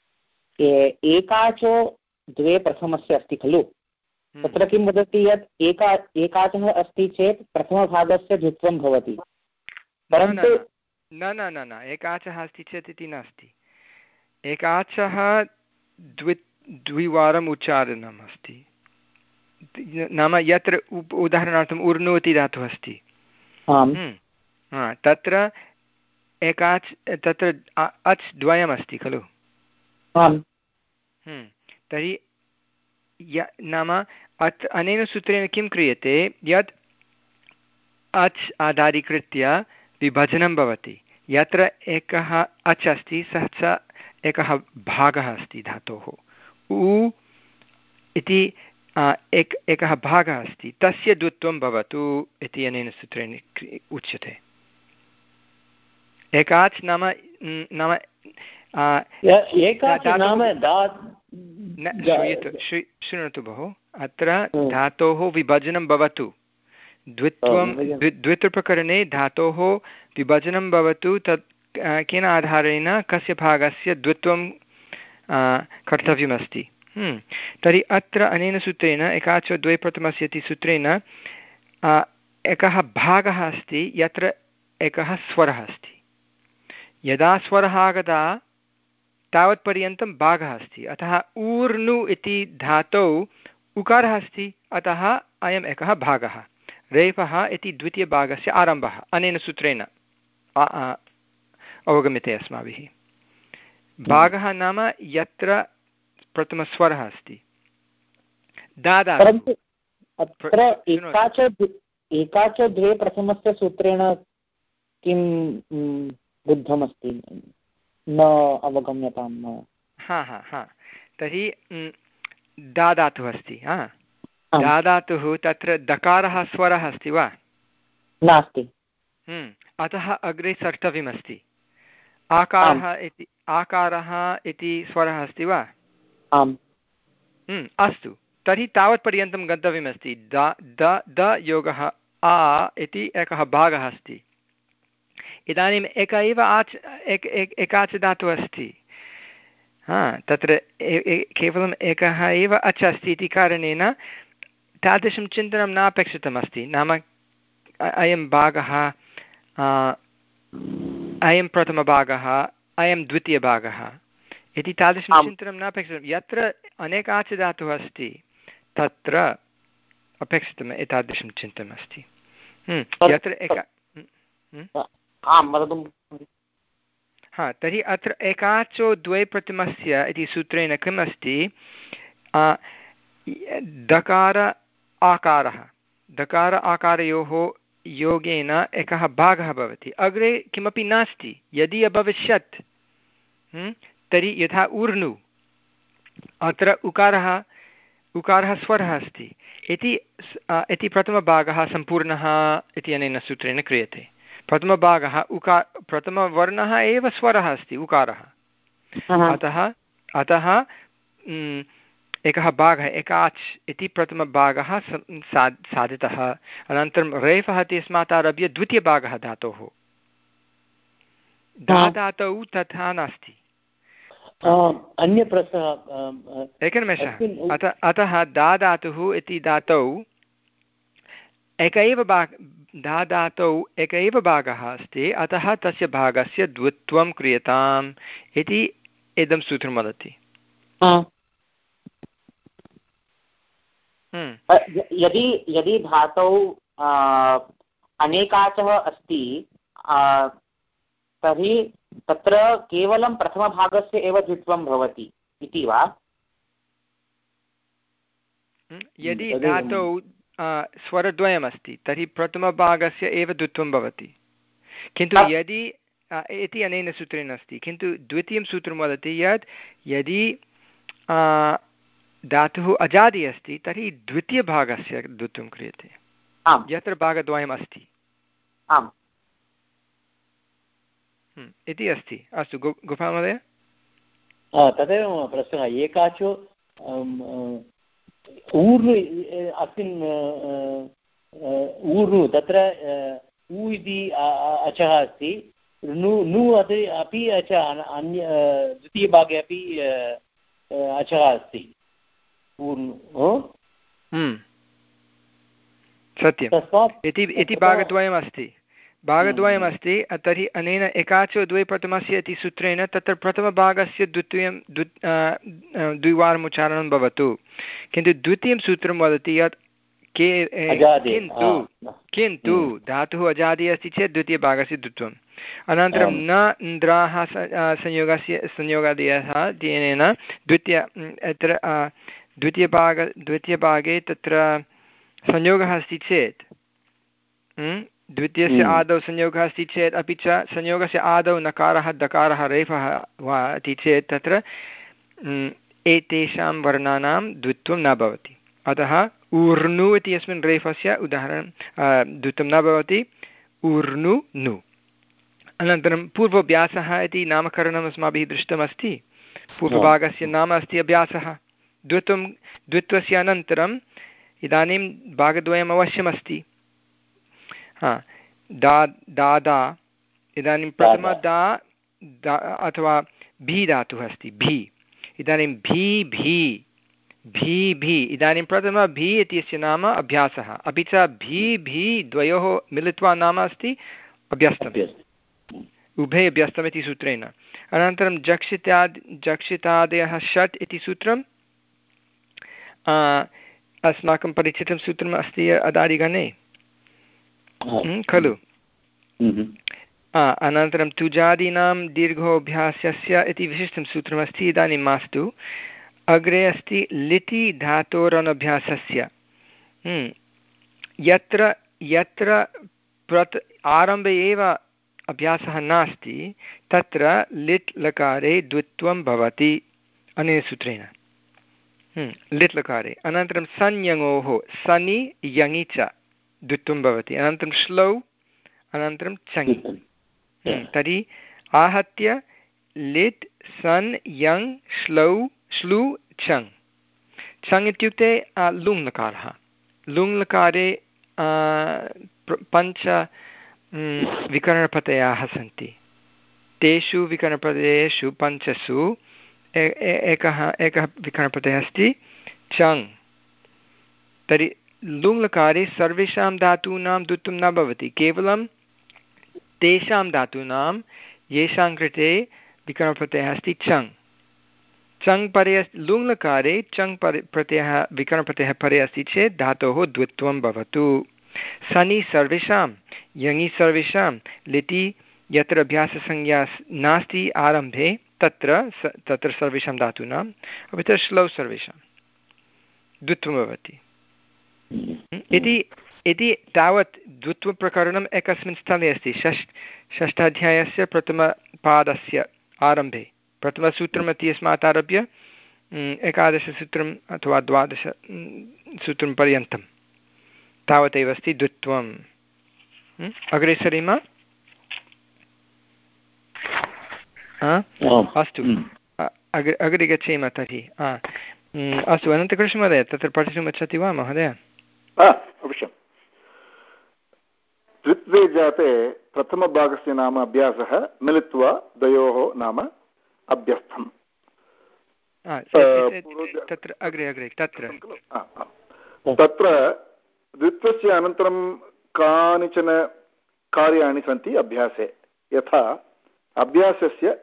एकाचो द्वे प्रथमस्य अस्ति खलु तत्र किं वदति यत् एका एकाचः अस्ति चेत् प्रथमभागस्य द्वित्वं भवति परन्तु न न न न एकाचः अस्ति चेत् इति नास्ति एकाचः द्वि द्विवारम् उच्चारणम् अस्ति नाम यत्र उदाहरणार्थम् उर्नु इति धातुः अस्ति तत्र एकाच् तत्र अच् द्वयमस्ति खलु तर्हि य नाम अत् अनेन सूत्रेण किं क्रियते यत् अच् आधारीकृत्य विभजनं भवति यत्र एकः अच् अस्ति सः च एकः भागः अस्ति धातोः उ इति एक एकः भागः अस्ति तस्य द्वित्वं भवतु इति अनेन सूत्रेण उच्यते एकाच् नाम नाम श्रूयतु शृणोतु भोः अत्र धातोः विभजनं भवतु द्वित्वं द्वित्वप्रकरणे धातोः विभजनं भवतु तत् केन आधारेण कस्य भागस्य द्वित्वं कर्तव्यमस्ति तर्हि अत्र अनेन सूत्रेण एकाच द्वे प्रथमस्य इति सूत्रेण एकः भागः अस्ति यत्र एकः स्वरः अस्ति यदा स्वरः आगतः तावत्पर्यन्तं भागः अस्ति अतः ऊर्नु इति धातौ उकारः अस्ति अतः अयम् एकः भागः रेफः इति द्वितीयभागस्य आरम्भः अनेन सूत्रेण अवगम्यते अस्माभिः भागः नाम यत्र प्रथमस्वरः अस्ति दादा परन्तु अत्र एकाच एकाच द्वे प्रथमस्य सूत्रेण किं बुद्धमस्ति न अवगम्यतां हा हा हा तर्हि दादातुः अस्ति हा दादातुः तत्र दकारः स्वरः अस्ति वा नास्ति अतः अग्रे सर्तव्यमस्ति आकारः इति आकारः इति स्वरः अस्ति वा आम् अस्तु तर्हि तावत्पर्यन्तं गन्तव्यमस्ति द द द योगः आ इति एकः भागः अस्ति इदानीम् एक एव आच् एक एकाच् धातुः अस्ति हा तत्र केवलम् एकः एव अच् अस्ति इति कारणेन तादृशं चिन्तनं न अपेक्षितमस्ति। नाम अयं भागः, अयं प्रथमभागः, अयं द्वितीयभागः इति तादृशं चिन्तनं न अपेक्षितं। यत्र अनेकाच् धातुः अस्ति तत्र अपेक्षितम् एतादृशं चिन्तनम् अस्ति। यत्र एक हा तर्हि अत्र एकाचो द्वे प्रथमस्य इति सूत्रेण किम् अस्ति, दकार आकारः, दकार आकारयोः योगेन एकः भागः भवति। अग्रे किमपि नास्ति। यदि अभविष्यत् तर्हि यथा ऊर्नु, अत्र उकारः उकारः स्वरः अस्ति इति इति प्रथमभागः सम्पूर्णः इति अनेन सूत्रेण क्रियते। प्रथमभागः उका प्रथमवर्णः एव स्वरः अस्ति उकारः, अतः अतः एकः भागः एकाच् इति प्रथमभागः साधितः। अनन्तरं रेफः इत्यस्मात् आरभ्य द्वितीयभागः धातोः, धा धातौ तथा नास्ति। अन्य प्रश्नः एकनिमेषः। अतः अतः दा धातुः इति धातौ एक एव भाग धा धातौ एक एव भागः अस्ति, अतः तस्य भागस्य द्वित्वं क्रियताम् इति इदं सूत्रं वदति। यदि यदि धातौ अनेकाचः अस्ति तर्हि तत्र केवलं प्रथमभागस्य एव द्वित्वं भवति इति वा? यदि धातौ स्वरद्वयमस्ति तर्हि प्रथमभागस्य एव द्वित्वं भवति। किन्तु यदि इति अनेन सूत्रेण अस्ति, किन्तु द्वितीयं सूत्रं वदति यत् यदि धातुः अजादि अस्ति तर्हि द्वितीयभागस्य द्वित्वं क्रियते यत्र भागद्वयम् अस्ति इति अस्ति। अस्तु गो गोपाल महोदय। तदेव मम प्रश्नः। एकाचो ऊर्नु अस्मिन् ऊर्नु तत्र ऊ इति अचः अस्ति, नु नु अपि अच अन्य द्वितीयभागे अपि अचः अस्ति ऊर्नु। सत्यम्। इति भागद्वयमस्ति भागद्वयमस्ति तर्हि अनेन एकाचो द्वे प्रथमस्य इति सूत्रेण तत्र प्रथमभागस्य द्वितीयं द्वि द्विवारम् उच्चारणं भवतु। किन्तु द्वितीयं सूत्रं वदति यत् के किन्तु किन्तु धातुः अजादि अस्ति चेत् द्वितीयभागस्य द्वित्वम्। अनन्तरं न इन्द्राः संयोगस्य संयोगादयः तेन द्वितीय अत्र द्वितीयभाग द्वितीयभागे तत्र संयोगः अस्ति चेत्, द्वितीयस्य आदौ संयोगः अस्ति चेत्, अपि च संयोगस्य आदौ नकारः दकारः रेफः वा इति चेत् तत्र एतेषां वर्णानां द्वित्वं न भवति। अतः ऊर्नु इति अस्मिन् रेफस्य उदाहरणं द्वित्वं न भवति, ऊर्नु नु। अनन्तरं पूर्वभ्यासः इति नामकरणम् अस्माभिः दृष्टमस्ति। पूर्वभागस्य नाम अस्ति अभ्यासः। द्वित्वं द्वित्वस्य अनन्तरम् इदानीं भागद्वयम् अवश्यमस्ति। हा दा दादा, इदानीं प्रथम दा दा अथवा भी धातुः अस्ति भी। इदानीं भी भी भी भी इदानीं प्रथम भी इत्यस्य नाम अभ्यासः, अपि च भी भी द्वयोः मिलित्वा नाम अस्ति अभ्यस्तम्, उभे अभ्यस्तम् इति सूत्रेण। अनन्तरं जक्षिताद् जक्षितादयः षट् इति सूत्रम् अस्माकं परिचितं सूत्रम् अस्ति अदादिगणे खलु। अनन्तरं तुजादीनां दीर्घोऽभ्यासस्य इति विशिष्टं सूत्रमस्ति, इदानीं मास्तु। अग्रे अस्ति लिटि धातोरनभ्यासस्य। यत्र यत्र प्रथ आरम्भे एव अभ्यासः नास्ति तत्र लिट् लकारे द्वित्वं भवति अनेन सूत्रेण, लिट् लकारे। अनन्तरं संयङोः सनि यङि च द्वित्वं भवति। अनन्तरं श्लौ, अनन्तरं चङि। तर्हि आहत्य लिट् सन् यङ् श्लौ श्लू छङ्। छङ् इत्युक्ते लुङ् लकारः। लुङ् लकारे पञ्च विकरणप्रत्ययाः सन्ति। तेषु विकरणप्रत्ययेषु पञ्चसु एकः एकः विकरणप्रत्ययः अस्ति चङ्, तर्हि लुङ्लकारे सर्वेषां धातूनां द्वित्वं न भवति, केवलं तेषां धातूनां येषां कृते विकरणप्रत्ययः अस्ति चङ्। चङ् परे अस्ति, लुङ्लकारे चङ् परे प्रत्ययः विकरणप्रत्ययः परे अस्ति चेत् धातोः द्वित्वं भवतु। सनि सर्वेषां, यङि सर्वेषां, लिटि यत्र अभ्याससंज्ञा नास्ति आरम्भे तत्र तत्र सर्वेषां धातूनाम्, अपि च श्लौ सर्वेषां द्वित्वं भवति इति इति तावत् द्वित्वप्रकरणम् एकस्मिन् स्थले अस्ति। षष्ठ षष्ठाध्यायस्य प्रथमपादस्य आरम्भे प्रथमसूत्रमस्ति, यस्मात् आरभ्य एकादशसूत्रम् अथवा द्वादश सूत्रं पर्यन्तं तावदेव अस्ति द्वित्वम्। अग्रे सरेम। अस्तु, अग्रे अग्रे गच्छेम तर्हि। अस्तु, अनन्तकृष्णमहोदय तत्र पठितुम् इच्छति वा महोदय? अवश्यं। द्वित्वे जाते प्रथमभागस्य नाम अभ्यासः, मिलित्वा द्वयोः नाम अभ्यस्थम्। तत्र अग्रे अग्रे तत्र तत्र द्वित्वस्य अनन्तरं कानिचन कार्याणि सन्ति अभ्यासे। यथा अभ्यासस्य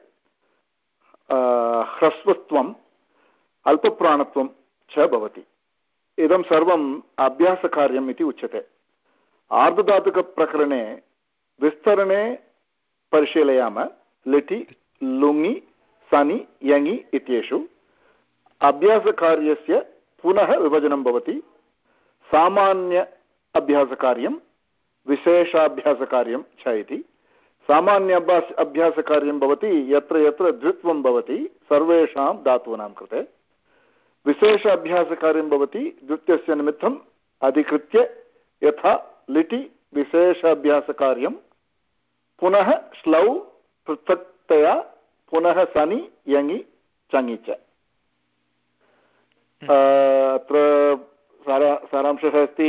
ह्रस्वत्वम् अल्पप्राणत्वं च भवति। इदं सर्वम् अभ्यासकार्यम् इति उच्यते। आर्धधातुकप्रकरणे विस्तरणे परिशीलयामः। लिटि, लुङि, सनि, यङि इत्येषु अभ्यासकार्यस्य पुनः विभजनं भवति। सामान्य अभ्यासकार्यं, विशेषाभ्यासकार्यं च इति। सामान्य अभ्यास अभ्यासकार्यं भवति यत्र यत्र द्वित्वं भवति सर्वेषां धातूनां कृते। विशेष अभ्यासकार्यं भवति द्वित्वस्य निमित्तम् अधिकृत्य, यथा लिटि विशेष अभ्यासकार्यं, पुनः श्लौ पृथक्तया, पुनः सनि, यङि, चङि च। अत्र सारा सारांशः अस्ति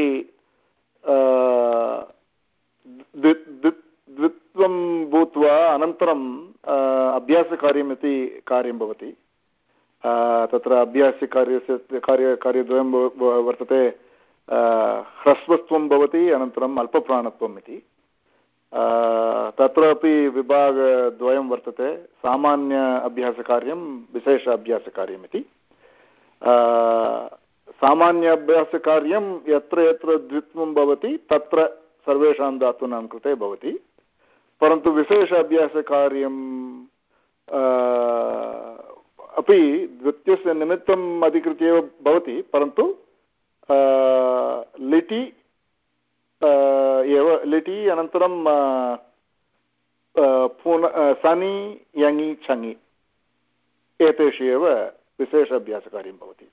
द्वित्वं भूत्वा अनन्तरम् अभ्यासकार्यम् इति कार्यं भवति। तत्र अभ्यासकार्यस्य कार्य कार्यद्वयं वर्तते। ह्रस्वत्वं भवति, अनन्तरम् अल्पप्राणत्वम् इति। तत्रापि विभागद्वयं वर्तते, सामान्य अभ्यासकार्यं, विशेष अभ्यासकार्यम् इति। सामान्य अभ्यासकार्यं यत्र यत्र द्वित्वं भवति तत्र सर्वेषां धातूनां कृते भवति, परन्तु विशेष अभ्यासकार्यं अपि द्वित्वस्य निमित्तम् अधिकृत्य एव भवति, परन्तु लिटि एव लिटि अनन्तरं पुनः सनि, यङि, चङि एतेषु एव विशेष अभ्यासकार्यं भवति।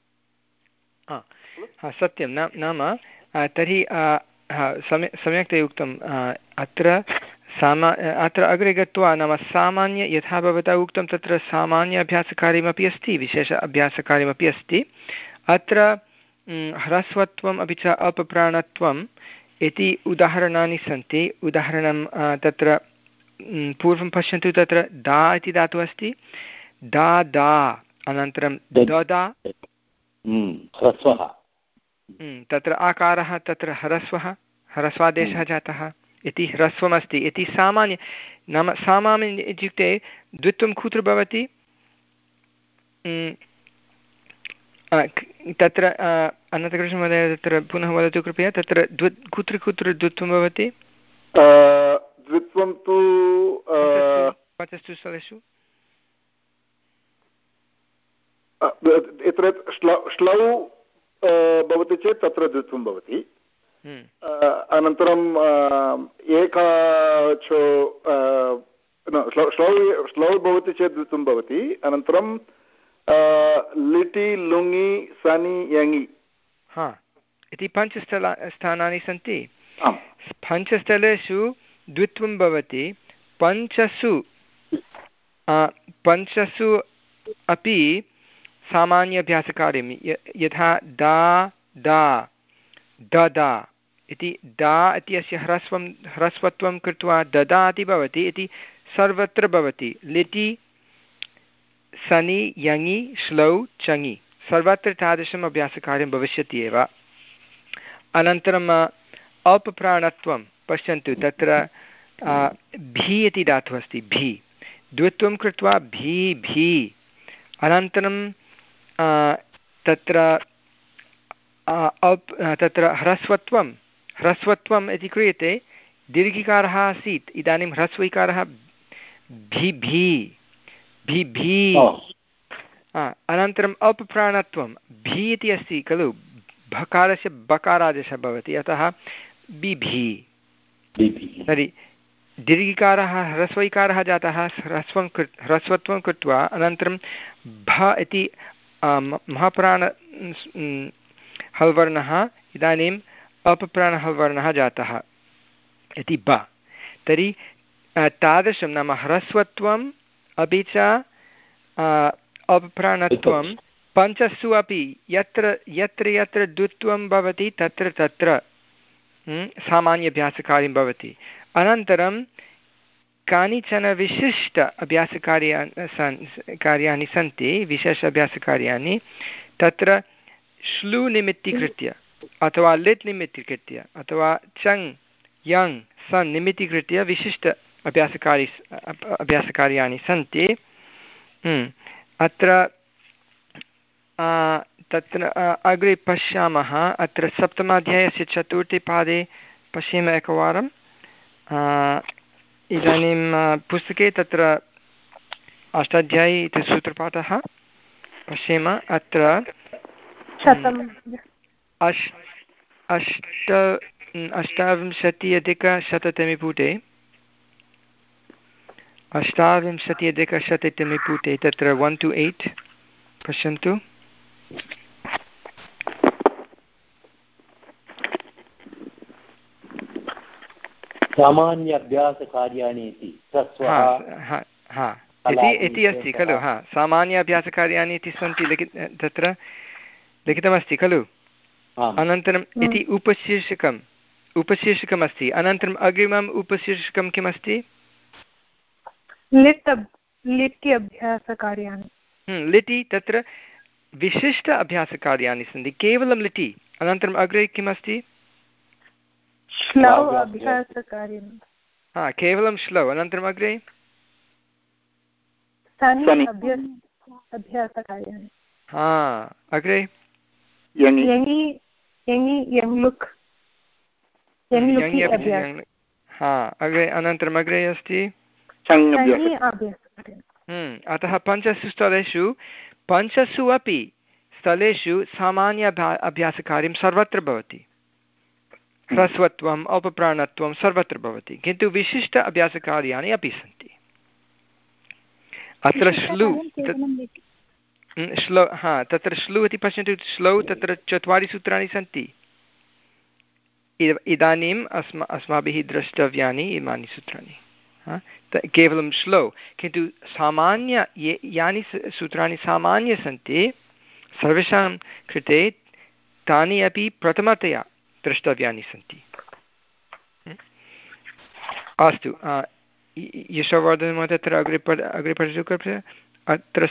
सत्यं नाम तर्हि सम्यक् सम्यक्तया उक्तम्। अत्र सामा अत्र अग्रे गत्वा नाम सामान्य यथा भवता उक्तं तत्र सामान्य अभ्यासकार्यमपि अस्ति, विशेष अभ्यासकार्यमपि अस्ति। अत्र ह्रस्वत्वम् अपि च अल्पप्राणत्वम् इति उदाहरणानि सन्ति। उदाहरणं तत्र पूर्वं पश्यन्तु, तत्र दा इति धातुः अस्ति, दा दा अनन्तरं ददा ह्रस्वः, तत्र आकारः तत्र ह्रस्वः, ह्रस्वादेशः जातः इति ह्रस्वमस्ति इति सामान्य। नाम सामान्य इत्युक्ते द्वित्वं कुत्र भवति? तत्र अनन्तकृष्णमहोदय तत्र पुनः वदतु कृपया। तत्र द्वि कुत्र कुत्र द्वित्वं भवति? द्वित्वं तु पञ्चसु स्थलेषु श्लौ भवति चेत् तत्र द्वित्वं भवति। अनन्तरं एकाचो श्लौ श्लौ भवति चेत् द्वित्वं भवति। अनन्तरं लिटि, लुङि, सनि, यङि इति पञ्चस्थल स्थानानि सन्ति। पञ्चस्थलेषु द्वित्वं भवति। पञ्चसु पञ्चसु अपि सामान्याभ्यासकार्यं यथा दा दा ददा इति दा इत्यस्य ह्रस्वं ह्रस्वत्वं कृत्वा ददा इति भवति इति सर्वत्र भवति। लिटि सनि यङि श्लौ चङि सर्वत्र तादृशम् अभ्यासकार्यं भविष्यति एव। अनन्तरम् अपप्राणत्वं पश्यन्तु, तत्र भी इति धातुः अस्ति, भी द्वित्वं कृत्वा भी भी। अनन्तरं तत्र अप् तत्र ह्रस्वत्वं ह्रस्वत्वम् इति क्रियते, दीर्घिकारः आसीत्, इदानीं ह्रस्वैकारः भी भी भी भी। अनन्तरम् अपप्राणत्वं भी इति अस्ति खलु, भकारस्य बकारादेशः भवति, अतः बिभि। तर्हि दीर्घिकारः ह्रस्वैकारः जातः, ह्रस्वं कृ ह्रस्वत्वं कृत्वा अनन्तरं भ इति महाप्राण हल्वर्णः इदानीम् अपप्राणहल्वर्णः जातः इति ब। तर्हि तादृशं नाम ह्रस्वत्वम् अपि च अपप्राणत्वं पञ्चसु अपि यत्र यत्र यत्र द्वित्वं भवति तत्र तत्र सामान्याभ्यासकार्यं भवति। अनन्तरं कानिचन विशिष्ट अभ्यासकार्याणि सन् कार्याणि सन्ति, विशेष अभ्यासकार्याणि, तत्र श्लू निमित्तीकृत्य अथवा लिट् निमित्तीकृत्य अथवा चङ् यङ् सन् निमित्तीकृत्य विशिष्ट अभ्यासकार्य अभ्यासकार्याणि सन्ति। अत्र तत्र अग्रे पश्यामः। अत्र सप्तमाध्यायस्य चतुर्थे पादे पश्येम एकवारं। इदानीं पुस्तके तत्र अष्टाध्यायी इति सूत्रपाठः पश्येम। अत्र अष् अष्ट अष्टाविंशति अधिकशततमे पुटे अष्टाविंशति अधिकशततमे पुटे तत्र वन् टु एय्ट् पश्यन्तु। सामान्य अभ्यासकार्याणि इति इति अस्ति खलु। हा, सामान्य अभ्यासकार्याणि इति सन्ति लिखि तत्र लिखितमस्ति खलु। अनन्तरम् इति उपशीर्षकम् उपशीर्षकमस्ति। अनन्तरम् अग्रिमम् उपशीर्षकं किमस्ति? लिट् लिटि अभ्यासकार्याणि। लिटि तत्र विशिष्ट अभ्यासकार्याणि सन्ति, केवलं लिटि। अनन्तरम् अग्रे किमस्ति? श्लौ अभ्यासकार्यं। हा, केवलं श्लौ। अनन्तरम् अग्रे सनि अभ्यासकार्याणि। हा, अग्रे यङि यङि यङ्लुक् यङ्लुकि अभ्यासः। हा, अग्रे अनन्तरम् अग्रे अस्ति अतः पञ्चसु स्थलेषु पञ्चसु अपि स्थलेषु सामान्य अभ्यासकार्यं सर्वत्र भवति। ह्रस्वत्वम् अपप्राणत्वं सर्वत्र भवति, किन्तु विशिष्ट अभ्यासकार्याणि अपि सन्ति। अत्र श्लू श्लो हा तत्र श्लू इति पश्यन्तु। श्लौ तत्र चत्वारि सूत्राणि सन्ति। इदानीम् अस्मा अस्माभिः द्रष्टव्यानि इमानि सूत्राणि। केवलं श्लौ, किन्तु सामान्य ये यानि सूत्राणि सामान्य सन्ति सर्वेषां कृते तानि अपि प्रथमतया द्रष्टव्यानि सन्ति। अस्तु, यशोवर्धन महोदय तत्र अग्रे पठ अग्रे पठतु कृपया। अत्र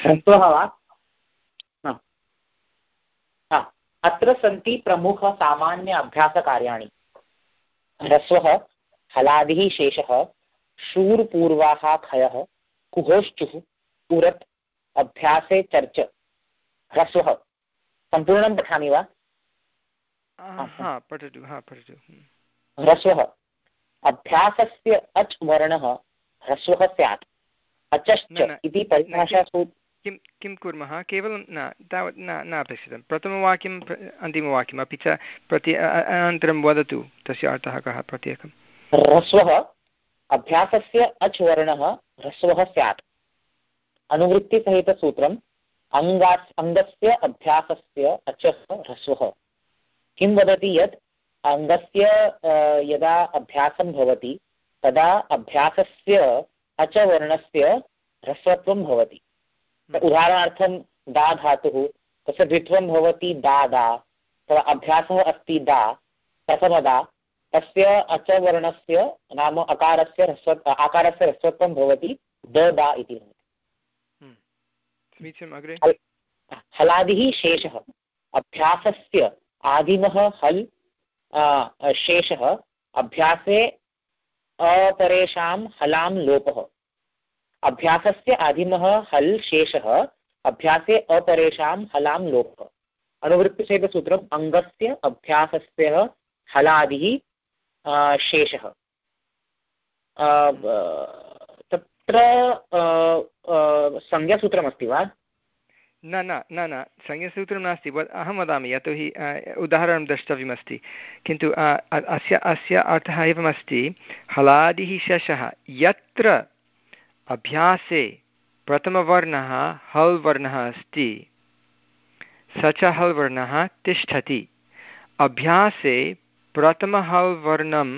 अत्र सन्ति प्रमुख सामान्य अभ्यासकार्याणि। ह्रस्वः हलादिः शेषः शूरपूर्वाः खयः कुहोश्चुः पुरत् अभ्यासे चर्च। ह्रस्वः सम्पूर्णं पठामि वा? हा, पठतु हा पठतु। ह्रस्वः अभ्यासस्य अच् वर्णः ह्रस्वः स्यात्। अचश्च इति परिभाषासु किं किं कुर्मः? केवलं न तावत् न न अपेक्षितं। प्रथमवाक्यम् अन्तिमवाक्यम् अपि च प्रति अनन्तरं वदतु तस्य अर्थः कः प्रत्येकम्। ह्रस्वः अभ्यासस्य अच् वर्णः ह्रस्वः स्यात्। अनुवृत्तिसहितसूत्रम् अङ्गा अङ्गस्य अभ्यासस्य अचः ह्रस्वः। किं वदति यत् अङ्गस्य यदा अभ्यासं भवति तदा अभ्यासस्य अचवर्णस्य ह्रस्वत्वं भवति। उदाहरणार्थं दा धातुः, तस्य द्वित्वं भवति दा दा, तदा अभ्यासः अस्ति दा प्रथमदा, तस्य अचवर्णस्य नाम अकारस्य ह्रस्व आकारस्य ह्रस्वत्वं भवति द दा इति भवति। समीचीनम्। अग्रे हलादिः शेषः अभ्यासस्य आदिमः हल् शेषः अभ्यासे अपरेषां हलां लोपः। अभ्यासस्य आदिमः हल् शेषः अभ्यासे अपरेषां हलां लोपः। अनुवृत्तिच्छेदसूत्रम् अङ्गस्य अभ्यासस्य हलादिः शेषः। तत्र संज्ञासूत्रमस्ति वा? न न न न संज्ञासूत्रं नास्ति। अहं वदामि यतोहि उदाहरणं द्रष्टव्यमस्ति। किन्तु अस्य अस्य अर्थः एवमस्ति हलादिः शेषः यत्र अभ्यासे प्रथमवर्णः हल् वर्णः अस्ति स च हल् वर्णः तिष्ठति। अभ्यासे प्रथमहल् वर्णं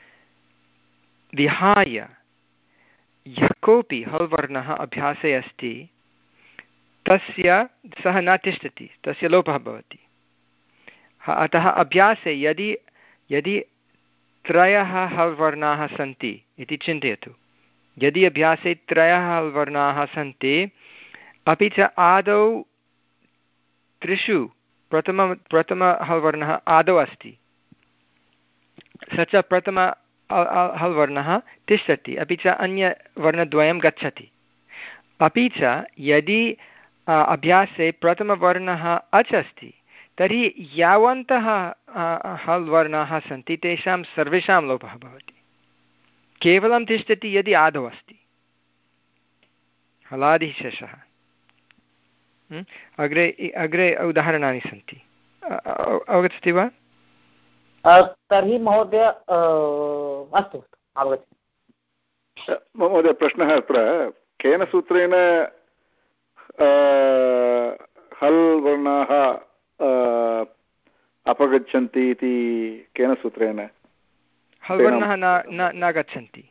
विहाय यः कोऽपि हल् वर्णः अभ्यासे अस्ति तस्य सः न तिष्ठति, तस्य लोपः भवति। अतः अभ्यासे यदि यदि त्रयः हल् वर्णाः सन्ति इति चिन्तयतु। यदि अभ्यासे त्रयः हल् वर्णाः सन्ति अपि च आदौ त्रिषु प्रथम प्रथम हल् वर्णः आदौ अस्ति स च प्रथम हल् वर्णः तिष्ठति अपि च अन्यवर्णद्वयं गच्छति। अपि च यदि अभ्यासे प्रथमवर्णः अच् अस्ति तर्हि यावन्तः हल् वर्णाः सन्ति तेषां सर्वेषां लोपः भवति। केवलं तिष्ठति यदि आदौ अस्ति हलादिः शेषः। अग्रे अग्रे उदाहरणानि सन्ति, अवगच्छति वा? तर्हि महोदय अस्तु अवगच्छति। महोदय प्रश्नः अत्र केन सूत्रेण हल् वर्णाः अपगच्छन्ति इति केन सूत्रेण? हल् वर्णाः न न गच्छन्ति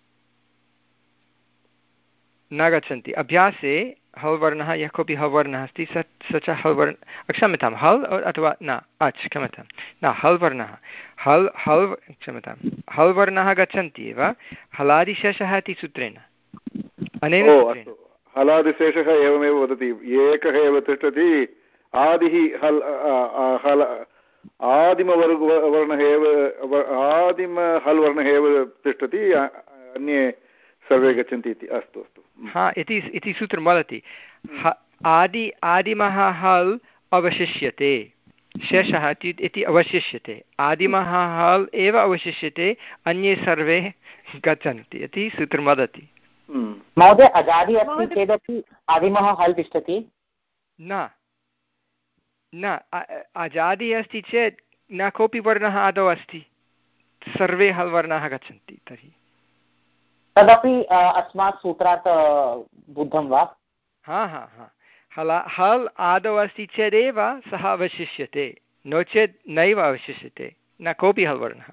न गच्छन्ति अभ्यासे हल् वर्णः यः कोऽपि हल् वर्णः अस्ति स स च हल् वर्ण क्षम्यतां हल् अथवा न अच् क्षम्यतां न हल् वर्णः हल् हल् क्षम्यतां हल् वर्णाः गच्छन्ति एव हलादिशेषः इति सूत्रेण अनेन सूत्रेण। हलादिशेषः एवमेव वदति एकः एव तिष्ठति आदिः हल् हल आदिमवर्ग वर्णः एव आदिम हल् वर्णः एव तिष्ठति अन्ये सर्वे गच्छन्ति इति। अस्तु अस्तु हा इति इति सूत्रं वदति आदि आदिमः हल् अवशिष्यते शेषः इति अवशिष्यते आदिमः हल् एव अवशिष्यते अन्ये सर्वे गच्छन्ति इति सूत्रं वदति। महोदय अजादि अस्ति चेदपि आदिमः हल् तिष्ठति? न न अजादि अस्ति चेत् न कोऽपि वर्णः आदौ अस्ति सर्वे हल् वर्णाः गच्छन्ति तर्हि तदपि अस्मात् सूत्रात् बुद्धं वा? हा हा हा हला हल् आदौ अस्ति चेदेव सः अवशिष्यते नो चेत् नैव अवशिष्यते न कोऽपि हल् वर्णः।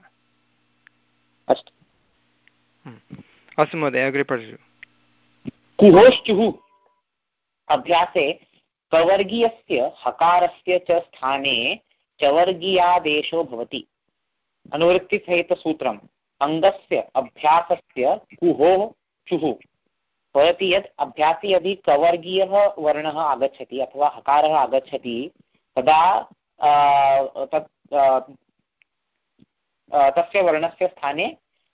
अस्तु अस्तु महोदय अग्रे पठतु। कुहोश्चुः अभ्यासे कवर्गीयस्य हकारस्य च स्थाने चवर्गीयादेशो भवति। अनुवृत्तिसहितसूत्रम् अङ्गस्य अभ्यासस्य कुहोः चुः भवति यत् अभ्यासे यदि कवर्गीयः वर्णः आगच्छति अथवा हकारः आगच्छति तदा तत् तस्य वर्णस्य स्थाने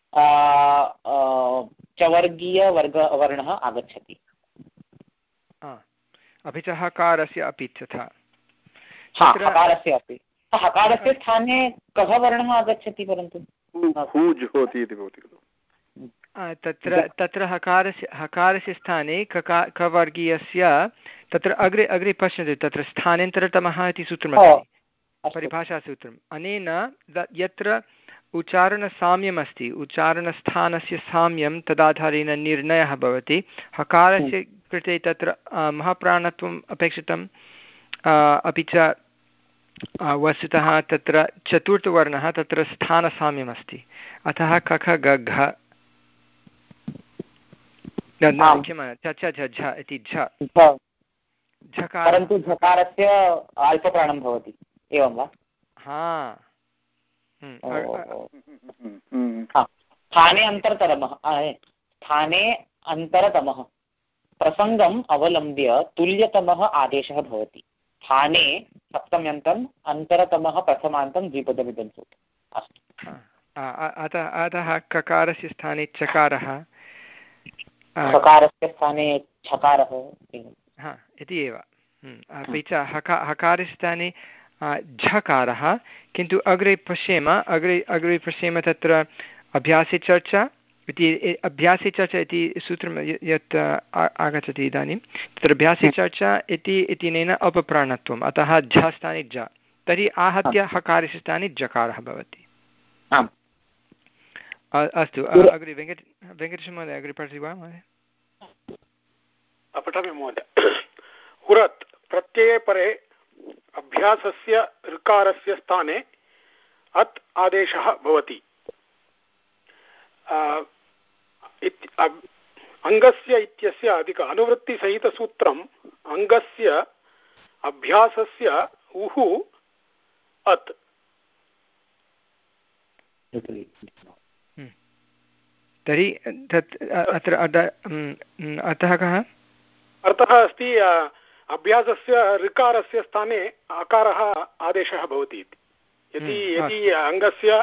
चवर्गीयवर्ग वर्णः आगच्छति। अपि च हकारस्य अपि तथा हकारस्य अपि हकारस्य स्थाने कः वर्णः आगच्छति? परन्तु तत्र तत्र हकारस्य हकारस्य स्थाने कका कवर्गीयस्य तत्र अग्रे अग्रे पश्यन्तु तत्र स्थानान्तरतमः इति सूत्रमस्ति परिभाषासूत्रम्। अनेन यत्र उच्चारणसाम्यमस्ति उच्चारणस्थानस्य साम्यं तदाधारेण निर्णयः भवति। हकारस्य कृते तत्र महाप्राणत्वम् अपेक्षितम् अपि च वस्तुतः तत्र चतुर्थवर्णः तत्र स्थानसाम्यमस्ति अतः कख ग घ किं छ छ झ झ इति झ झकार परन्तु झकारस्य अल्पप्राणं भवति एवं वा? हा स्थाने अन्तरतमः स्थाने अन्तरतमः प्रसङ्गम् अवलम्ब्य तुल्यतमः आदेशः भवति। स्थाने सप्तम्यन्तम्, अन्तरतमः प्रथमान्तं, द्विपदमिदं सूत्रम्। अस्तु, अतः अतः ककारस्य स्थाने चकारः, चकारस्य स्थाने छकारः इति एव। अपि च हका हकारस्य स्थाने झकारः। किन्तु अग्रे पश्येम अग्रे अग्रे पश्येम तत्र अभ्यासे चर्चा इति अभ्यासे चर्चा इति सूत्रं यत् आगच्छति इदानीं, तत्र अभ्यासे चर्चा इति इत्यनेन अपप्राणत्वम्, अतः झ स्थाने झ, तर्हि आहत्य हकारस्य स्थाने जकारः भवति। अस्तु, अग्रे वेङ्कट वेङ्कटेशमहोदय अग्रे पठति वा महोदय? पठामि महोदय। हुरत् प्रत्यये परे अभ्यासस्य ऋकारस्य स्थाने अत् आदेशः भवति। अङ्गस्य इत्यस्य अधिक अनुवृत्तिसहितसूत्रम् अङ्गस्य अभ्यासस्य उः अत्। तर्हि तत् अत्र अतः कः अर्थः अस्ति? अभ्यासस्य ऋकारस्य स्थाने अकारः आदेशः भवति इति। यदि यदि अङ्गस्य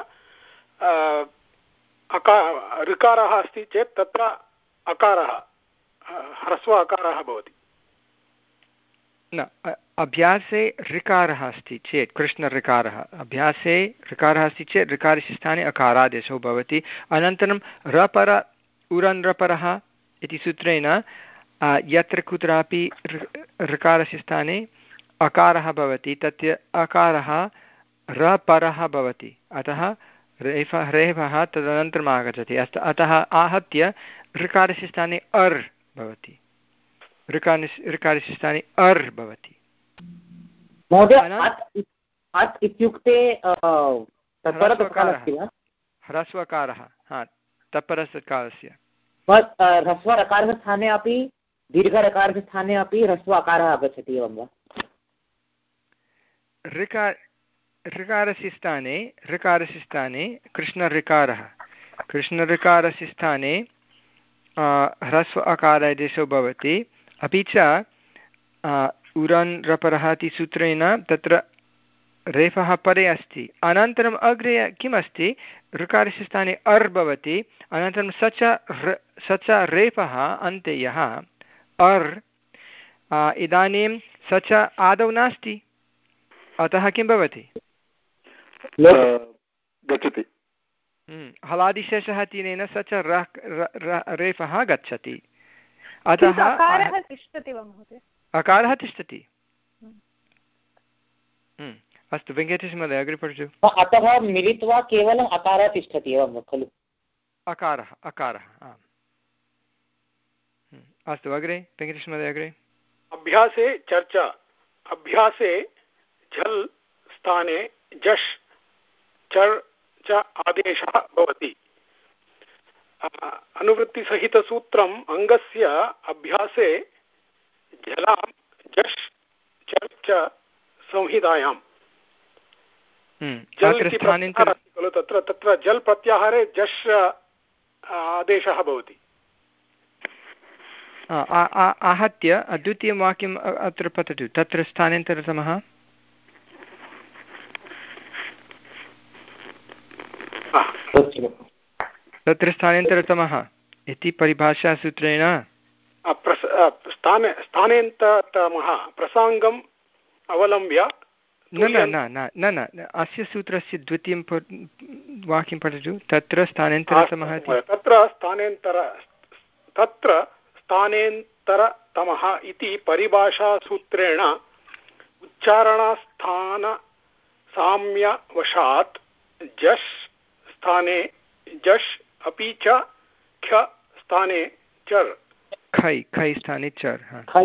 अका ऋकारः अस्ति चेत् तत्र अकारः ह्रस्व अकारः भवति। न, अभ्यासे ऋकारः अस्ति चेत् कृष्णऋकारः, अभ्यासे ऋकारः अस्ति चेत् ऋकारस्य स्थाने अकारादेशो भवति। अनन्तरं रपर उरन् रपरः इति सूत्रेण यत्र कुत्रापि ऋकारस्य स्थाने अकारः भवति तत् अकारः रपरः भवति, अतः रेफ रेफः तदनन्तरम् आगच्छति। अस्तु, अतः आहत्य ऋकारस्य स्थाने अर् भवति, ऋकारस्य ऋकारस्य स्थाने अर् भवति। अत् इत्युक्ते ह्रस्वकारः, हा, तत्परस्य ह्रस्वरकारस्य स्थाने अपि दीर्घरकारस्य स्थाने अपि ह्रस्व अकारः आगच्छति एवं वा? ऋकार ऋकारस्य स्थाने ऋकारस्य स्थाने कृष्णऋकारः, कृष्णऋकारस्य स्थाने ह्रस्व अकारादेशो भवति। अपि च उरन् रपरः इति सूत्रेण तत्र रेफः परे अस्ति। अनन्तरम् अग्रे किम् अस्ति? ऋकारस्य स्थाने अर् भवति, अनन्तरं स च स च रेफः अन्ते यः अर्, इदानीं स च आदौ नास्ति, अतः किं भवति? गच्छति। हलादिशेषः तिनेन स च रेफः गच्छति, अतः अकारः तिष्ठति। अस्तु, वेङ्कटेशमहोदय अग्रे पठतु। अतः मिलित्वा केवलम् अकारः तिष्ठति एवं खलु? अकारः अकारः आम्। अस्तु, अग्रे वेङ्कटेशमहोदय अग्रे। अभ्यासे चर्चा। अभ्यासे झल् स्थाने जश् चर् च आदेशः भवति। अनुवृत्तिसहितसूत्रम् अङ्गस्य अभ्यासे झलां जश् चर् च संहितायाम्। जल् इति प्रत्याहारः अस्ति खलु, तत्र तत्र जल् प्रत्याहारे जश् आदेशः भवति। आहत्य द्वितीयं वाक्यम् अत्र पठतु। तत्र स्थानान्तरतमः तत्र स्थानान्तरतमः इति परिभाषासूत्रेण स्थाने स्थानान्तरतमः प्रसङ्गम् अवलम्ब्य। न न न न न अस्य सूत्रस्य द्वितीयं वाक्यं पठतु। तत्र स्थानान्तरतमः तत्र स्थानान्तर तत्र स्थानान्तरतमः इति परिभाषासूत्रेण उच्चारणस्थान साम्यवशात् जश् स्थाने जश् अपि च ख स्थाने चर् खै खै स्थाने चर्।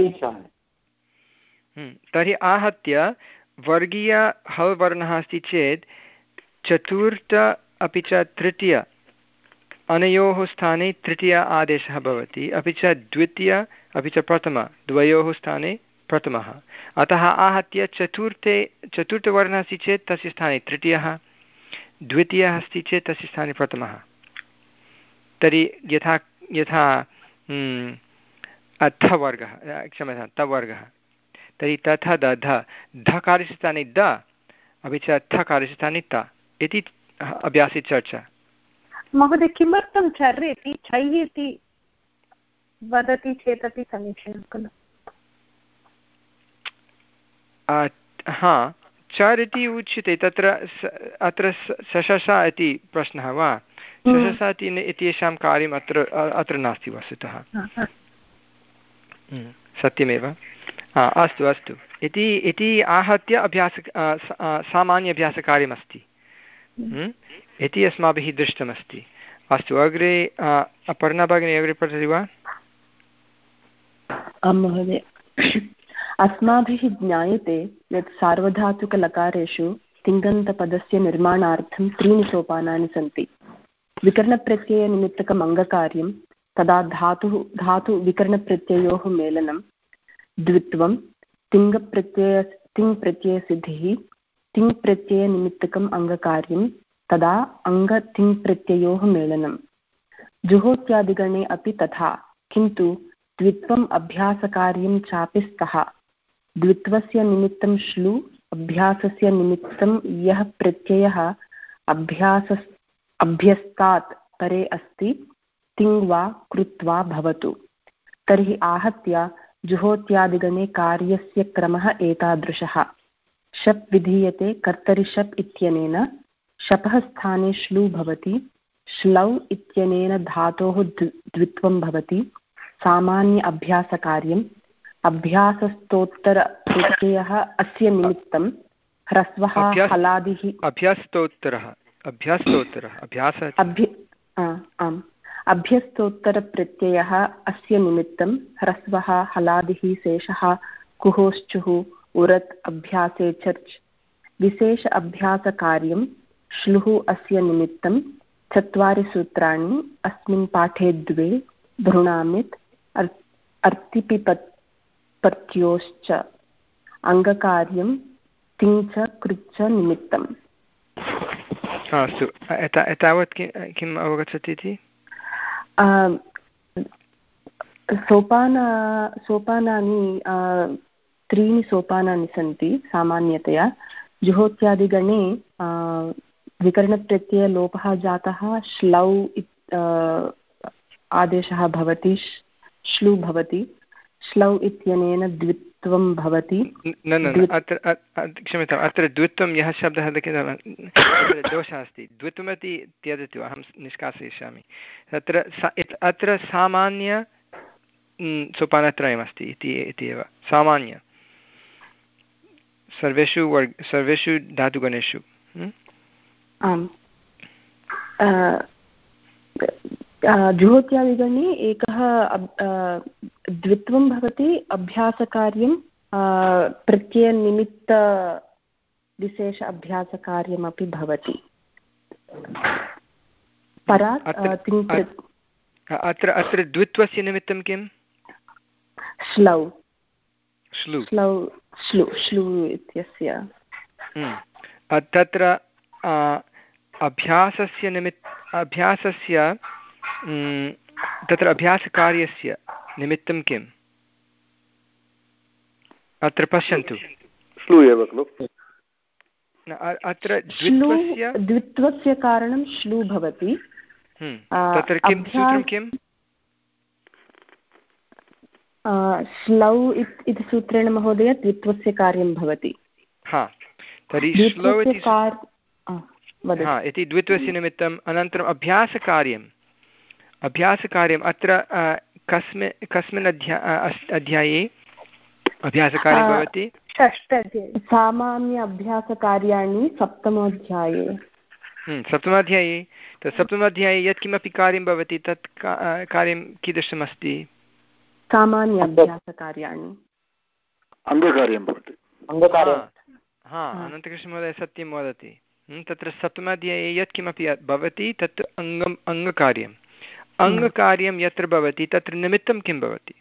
तर्हि आहत्य वर्गीय हल् वर्णः अस्ति चेत् चतुर्थ अपि च तृतीय अनयोः स्थाने तृतीय आदेशः भवति, अपि च द्वितीय अपि च प्रथम द्वयोः स्थाने प्रथमः। अतः आहत्य चतुर्थे चतुर्थवर्णः अस्ति चेत् तस्य स्थाने तृतीयः, द्वितीयः अस्ति चेत् तस्य स्थाने प्रथमः। तर्हि यथा यथा थवर्गः, क्षम्यतां तवर्गः। तर्हि तथा द ध ध कार्यस्थाने द अपि च थ कार्यस्थाने त इति अभ्यासे चर्चा। महोदय किमर्थं चर् इति छै इति वदति चेदपि समीचीनं खलु। हा चर् इति उच्यते तत्र अत्र सशसा इति प्रश्नः वा? सशसा इत्येषां कार्यम् अत्र अत्र नास्ति वस्तुतः। सत्यमेव। हा अस्तु अस्तु इति इति आहत्य अभ्यास सामान्य अभ्यासकार्यमस्ति इति अस्माभिः दृष्टमस्ति। अस्तु अग्रे अपर्णा भगिनी अग्रे पठति वा? आं महोदय। अस्माभिः ज्ञायते यत् सार्वधातुकलकारेषु तिङन्तपदस्य निर्माणार्थं त्रीणि सोपानानि सन्ति। विकरणप्रत्ययनिमित्तकम् अङ्गकार्यं, तदा धातुः धातु विकरणप्रत्ययोः मेलनं, द्वित्वं, तिङ्प्रत्यय तिङ्प्रत्ययसिद्धिः, तिङ्प्रत्ययनिमित्तकम् अङ्गकार्यं, तदा अङ्गतिङ्प्रत्ययोः मेलनं। जुहोत्यादिगणे अपि तथा, किन्तु द्वित्वम् अभ्यासकार्यं चापि स्तः। द्वित्वस्य निमित्तं श्लु, अभ्यासस्य निमित्तं यः प्रत्ययः अभ्यास अभ्यस्तात् परे अस्ति तिङ् वा कृत्वा भवतु। तर्हि आहत्य जुहोत्यादिगणे कार्यस्य क्रमः एतादृशः। शप् विधीयते कर्तरि शप् इत्यनेन, शपः स्थाने श्लू भवति, श्लौ इत्यनेन धातोः द्वित्वं भवति। सामान्य अभ्यासकार्यम्, अभ्यासस्तोत्तरप्रत्ययः अस्य निमित्तं ह्रस्वः हलादिः। अभ्यासस्तोत्तरः अभ्यासस्तोत्तरः अभ्यास अभ्य आम् अभ्यस्तोत्तरप्रत्ययः अस्य निमित्तं ह्रस्वः हलादिः शेषः कुहोश्चुः उरत् अभ्यासे चर्च्। विशेष अभ्यासकार्यं श्लुः अस्य निमित्तं चत्वारि सूत्राणि अस्मिन् पाठे द्वे भ्रूणामित् अर्तिपिपत् पत्योश्च अङ्गकार्यं तिञ्च कृच्च निमित्तम्। अस्तु एतावत् किम् अवगच्छति इति? सोपान सोपानानि त्रीणि सोपानानि सन्ति सामान्यतया। जुहोत्यादिगणे विकरणप्रत्ययलोपः जातः, श्लौ आदेशः भवति, श्लु भवति, श्लौ इत्यनेन द्वित्वं भवति। न न अत्र क्षम्यताम्, अत्र द्वित्वं यः शब्दः दोषः अस्ति। द्वित्वमिति त्यजतु, अहं निष्कासयिष्यामि। तत्र अत्र सामान्य सोपानत्रयमस्ति इति एव सामान्य सर्वेषु वर्ग सर्वेषु धातुगणेषु। आम् जुहोत्यादिगणे एकः द्वित्वं भवति, अभ्यासकार्यं प्रत्ययनिमित्त विशेष अभ्यासकार्यमपि भवति। परात् अत्र अत्र द्वित्वस्य निमित्तं किम्? श्लौ श्लु श्लौ श्लु श्लु इत्यस्य तत्र अभ्यासस्य निमित्त अभ्यासस्य तत्र अभ्यासकार्यस्य निमित्तं किम्? अत्र पश्यन्तु, श्लू एव खलु। अत्र द्वित्वस्य द्वित्वस्य कारणं श्लू भवति। तत्र किं सूत्रं किम्? श्लौ इति सूत्रेण महोदय द्वित्वस्य कार्यं भवति। हा तर्हि श्लौ इति द्वित्वस्य निमित्तम्। अनन्तरम् अभ्यासकार्यम् अभ्यासकार्यम् अत्र कस्मिन् कस्मिन् अध्या अध्याये अभ्यासकार्यं भवति? षष्ठाध्याये। सामान्य अभ्यासकार्याणि सप्तमोऽध्याये। सप्तमाध्याये तत् सप्तमाध्याये यत्किमपि कार्यं भवति तत् कार्यं कीदृशमस्ति? सामान्य अभ्यासकार्याणि अङ्गकार्यं भवति। हा अनन्तकृष्णमहोदय सत्यं वदति। तत्र सप्तमाध्याये यत्किमपि भवति तत् अङ्गम् अङ्गकार्यम्। अङ्गकार्यं यत्र भवति तत्र निमित्तं किं भवति?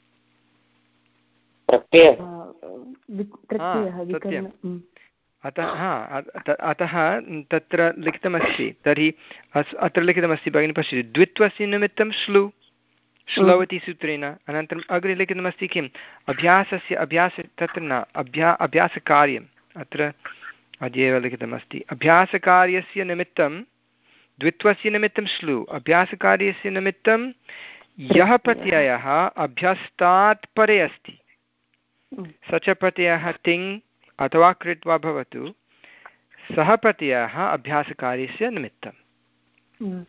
अतः हा अतः तत्र लिखितमस्ति। तर्हि अत्र लिखितमस्ति भगिनी पश्यतु, द्वित्वस्य निमित्तं श्लु, श्लौ इति सूत्रेण। अनन्तरम् अग्रे लिखितमस्ति किम् अभ्यासस्य अभ्यास तत्र न अभ्या अभ्यासकार्यम् अत्र अद्य एव लिखितमस्ति अभ्यासकार्यस्य निमित्तं द्वित्वस्य निमित्तं श्लु अभ्यासकार्यस्य निमित्तं यः प्रत्ययः अभ्यस्तात् परे अस्ति स च प्रत्ययः तिङ् अथवा कृत् वा भवतु सः प्रत्ययः अभ्यासकार्यस्य निमित्तम्।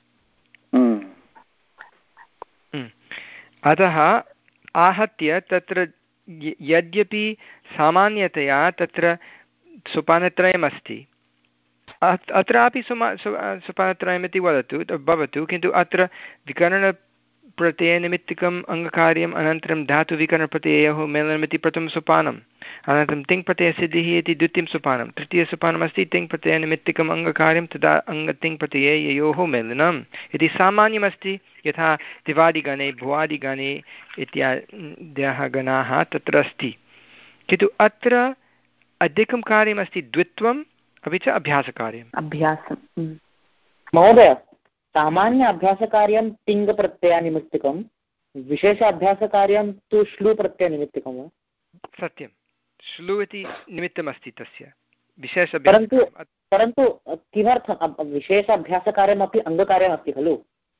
अतः आहत्य तत्र यद्यपि सामान्यतया तत्र सोपानत्रयमस्ति अत्रापि सुमा सोपानत्रयमिति वदतु भवतु किन्तु अत्र विकरणप्रत्ययनिमित्तिकम् अङ्गकार्यम् अनन्तरं धातुविकरणप्रत्ययोः मेलनमिति प्रथमं सोपानम् अनन्तरं तिङ्प्रत्ययसिद्धिः इति द्वितीयं सोपानं तृतीयसोपानमस्ति तिङ्प्रत्ययनिमित्तिकम् अङ्गकार्यं तदा अङ्गतिङ्प्रत्यययोः मेलनम् इति सामान्यमस्ति यथा दिवादिगणे भुवादिगणे इत्यादयः गणाः तत्र अस्ति किन्तु अत्र अधिकं कार्यमस्ति द्वित्वम् अपि च अभ्यासकार्यम् अभ्यासं महोदय सामान्य अभ्यासकार्यं तिङ्प्रत्ययनिमित्तिकं विशेष अभ्यासकार्यं तु श्लू प्रत्ययनिमित्तिकं वा? सत्यं श्लू इति निमित्तमस्ति तस्य विशेष परन्तु परन्तु किमर्थं विशेष अभ्यासकार्यमपि अङ्गकार्यमस्ति खलु?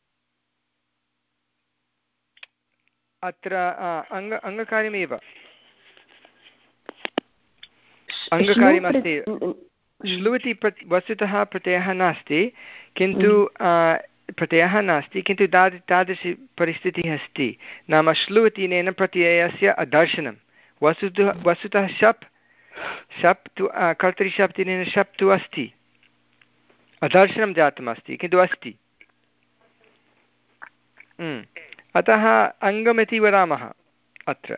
अत्र अङ्ग अङ्गकार्यमेव अङ्गकार्यमस्ति श्लू इति वस्तुतः प्रत्ययः नास्ति किन्तु प्रत्ययः नास्ति किन्तु तादृ तादृशी परिस्थितिः अस्ति नाम श्लू इत्यनेन प्रत्ययस्य अदर्शनं वस्तुतः वस्तुतः शप् शप् तु कर्तरिशप् इत्यनेन शप् तु अस्ति अदर्शनं जातमस्ति किन्तु अस्ति अतः अङ्गमिति वदामः अत्र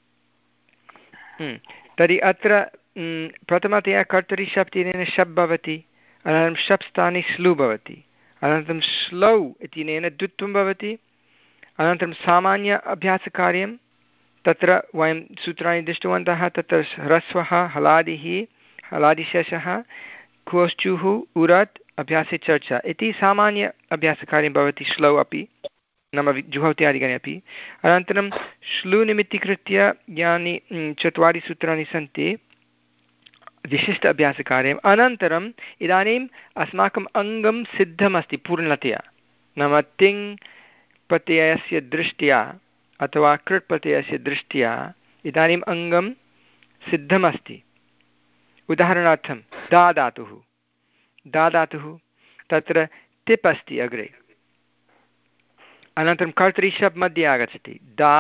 तर्हि अत्र प्रथमतया कर्तरि शप् इत्यनेन शप् भवति अनन्तरं शप् स्थाने श्लू भवति अनन्तरं श्लौ इत्यनेन द्वित्वं भवति अनन्तरं सामान्य अभ्यासकार्यं तत्र वयं सूत्राणि दृष्टवन्तः तत्र ह्रस्वः हलादिः हलादिशेषः कुश्चुः उरत् अभ्यासे चर्चा इति सामान्य अभ्यासकार्यं भवति श्लौ अपि नाम जुहौत्यादिगणे अपि अनन्तरं श्लू निमित्तीकृत्य यानि चत्वारि सूत्राणि सन्ति विशिष्ट अभ्यासकार्यम् अनन्तरम् इदानीम् अस्माकम् अङ्गं सिद्धमस्ति पूर्णतया नाम तिङ् प्रत्ययस्य दृष्ट्या अथवा कृत् प्रत्ययस्य दृष्ट्या इदानीम् अङ्गं सिद्धमस्ति उदाहरणार्थं दा धातुः दा धातुः तत्र तिप् अस्ति अग्रे अनन्तरं कर्तरि शप् मध्ये आगच्छति दा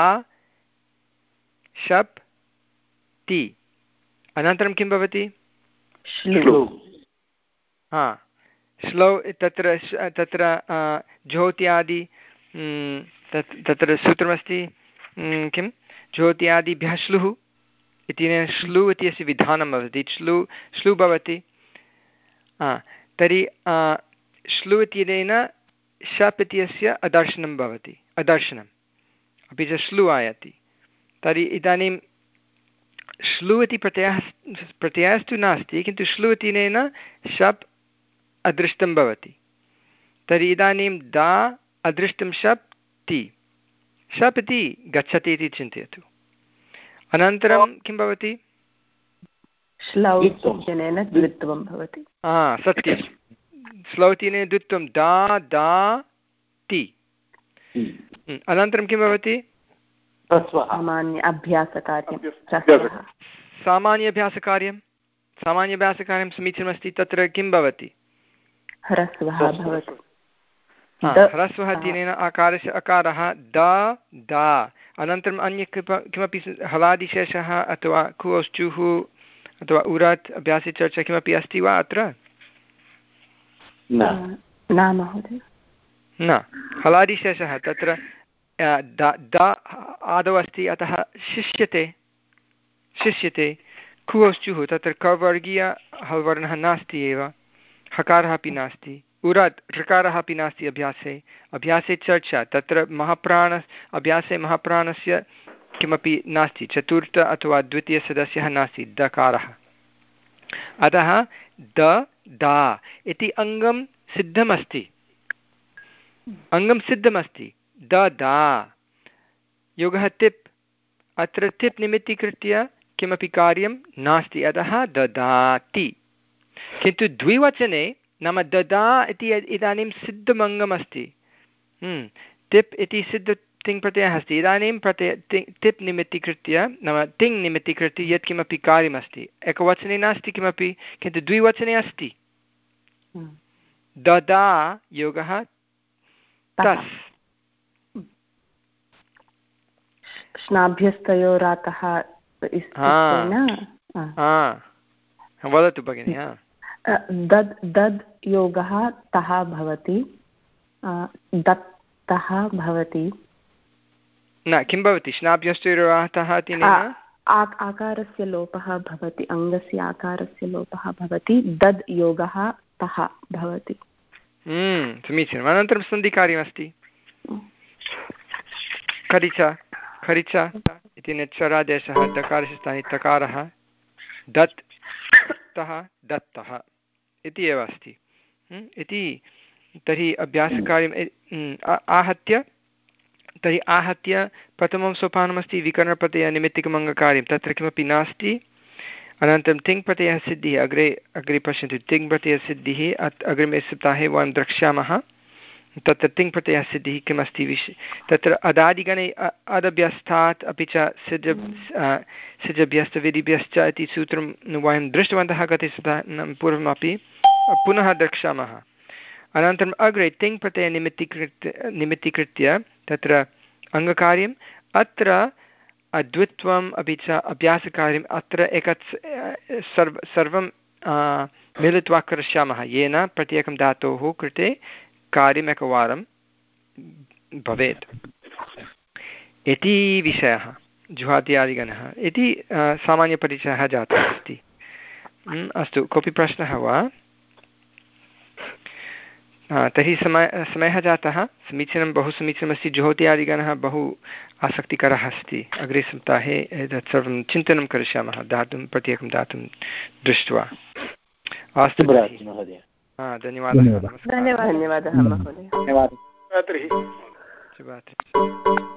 शप् ति अनन्तरं किं भवति श्लू हा श्लौ तत्र तत्र ज्योत्यादि तत् तत्र सूत्रमस्ति किं ज्योत्यादिभ्यः श्लुः इत्यनेन श्लू इत्यस्य विधानं भवति श्लू श्लू भवति तर्हि श्लू इत्यनेन शप् इत्यस्य अदर्शनं भवति अदर्शनम् अपि च श्लू आयाति तर्हि इदानीं श्लू इति प्रत्ययः प्रत्ययस्तु नास्ति किन्तु श्लू इत्यनेन शप् अदृष्टं भवति तर्हि इदानीं दा अदृष्टं शप् ति शप् इति गच्छति इति चिन्तयतु अनन्तरं किं भवति श्लौ इत्यनेन द्वित्वं भवति हा सत्यं श्लौ इत्यनेन द्वित्वं दा दा ति अनन्तरं किं भवति सामान्य अभ्यासकार्यं सामान्य अभ्यासकार्यं सामान्य अभ्यासकार्यं समीचीनमस्ति तत्र किं भवति ह्रस्वः भवति ह्रस्वः इत्यनेन आकारस्य अकारः द दा अनन्तरम् अन्य किमपि हलादिशेषः अथवा कुश्चुः अथवा उरत् अभ्यासे चर्चा किमपि अस्ति वा अत्र न महोदय न हलादिशेषः तत्र द आदौ अस्ति अतः शिष्यते शिष्यते कुश्चुः तत्र कवर्गीय हल्वर्णः नास्ति एव हकारः अपि नास्ति उरत् ऋकारः अपि नास्ति अभ्यासे अभ्यासे चर्चा तत्र महाप्राण अभ्यासे महाप्राणस्य किमपि नास्ति चतुर्थ अथवा द्वितीयसदस्यः नास्ति दकारः अतः द दा इति अङ्गं सिद्धमस्ति अङ्गं सिद्धमस्ति द दा योगः तिप् अत्र तिप् निमित्तीकृत्य किमपि कार्यं नास्ति अतः ददाति किन्तु द्विवचने नाम ददा इति इदानीं सिद्धमङ्गमस्ति तिप् इति सिद्ध तिङ् प्रत्ययः अस्ति इदानीं प्रत्यय तिप् निमित्तीकृत्य नाम तिङ् निमित्तीकृत्य यत्किमपि कार्यमस्ति एकवचने नास्ति किमपि किन्तु द्विवचने अस्ति ददा योगः तस् स्नाभ्यस्तयोरातः वदतु भगिनि दद् दद् योगः तः भवति दत्तः भवति न किं भवति स्नाभ्यस्तयोरातः इति आकारस्य लोपः भवति अङ्गस्य आकारस्य लोपः भवति दद् योगः तः भवति समीचीनम् अनन्तरं सन्धिकार्यमस्ति खरिच खरिच इति नेच्छरादेशः दकारस्य स्थाने तकारः दत् तः दत्तः इति एव अस्ति इति तर्हि अभ्यासकार्यम् आहत्य तर्हि आहत्य प्रथमं सोपानमस्ति विकरणप्रत्ययनिमित्तिकमङ्गकार्यं तत्र किमपि नास्ति अनन्तरं तिङ् प्रत्ययः सिद्धिः अग्रे अग्रे पश्यन्तु तिङ् प्रत्ययसिद्धिः अग्रिमे सप्ताहे वयं द्रक्ष्यामः तत्र तिङ् प्रत्ययः सिद्धिः किमस्ति विश् तत्र अदादिगणे अदभ्यस्तात् अपि च सिज सिजभ्यस्तविधिभ्यश्च इति सूत्रं वयं दृष्टवन्तः गते सप्ताहे पूर्वमपि पुनः द्रक्ष्यामः अनन्तरम् अग्रे तिङ् प्रत्ययनिमित्तीकृत्य निमित्तीकृत्य तत्र अङ्गकार्यम् अत्र द्वित्वम् अपि च अभ्यासकार्यम् अत्र एकत् सर्व सर्वं मिलित्वा करिष्यामः येन प्रत्येकं धातोः कृते कार्यम् एकवारं भवेत् इति विषयः जुहात्यादिगणः इति सामान्यपरिचयः जातः अस्ति अस्तु कोऽपि प्रश्नः वा तर्हि समय समयः जातः समीचीनं बहु समीचीनमस्ति जुहोत्यादिगणः बहु आसक्तिकरः अस्ति अग्रे सप्ताहे एतत् सर्वं चिन्तनं करिष्यामः दातुं प्रत्येकं दातुं दृष्ट्वा अस्तु महोदय धन्यवादः धन्यवादः महोदय धन्यवादः शुभरात्रिः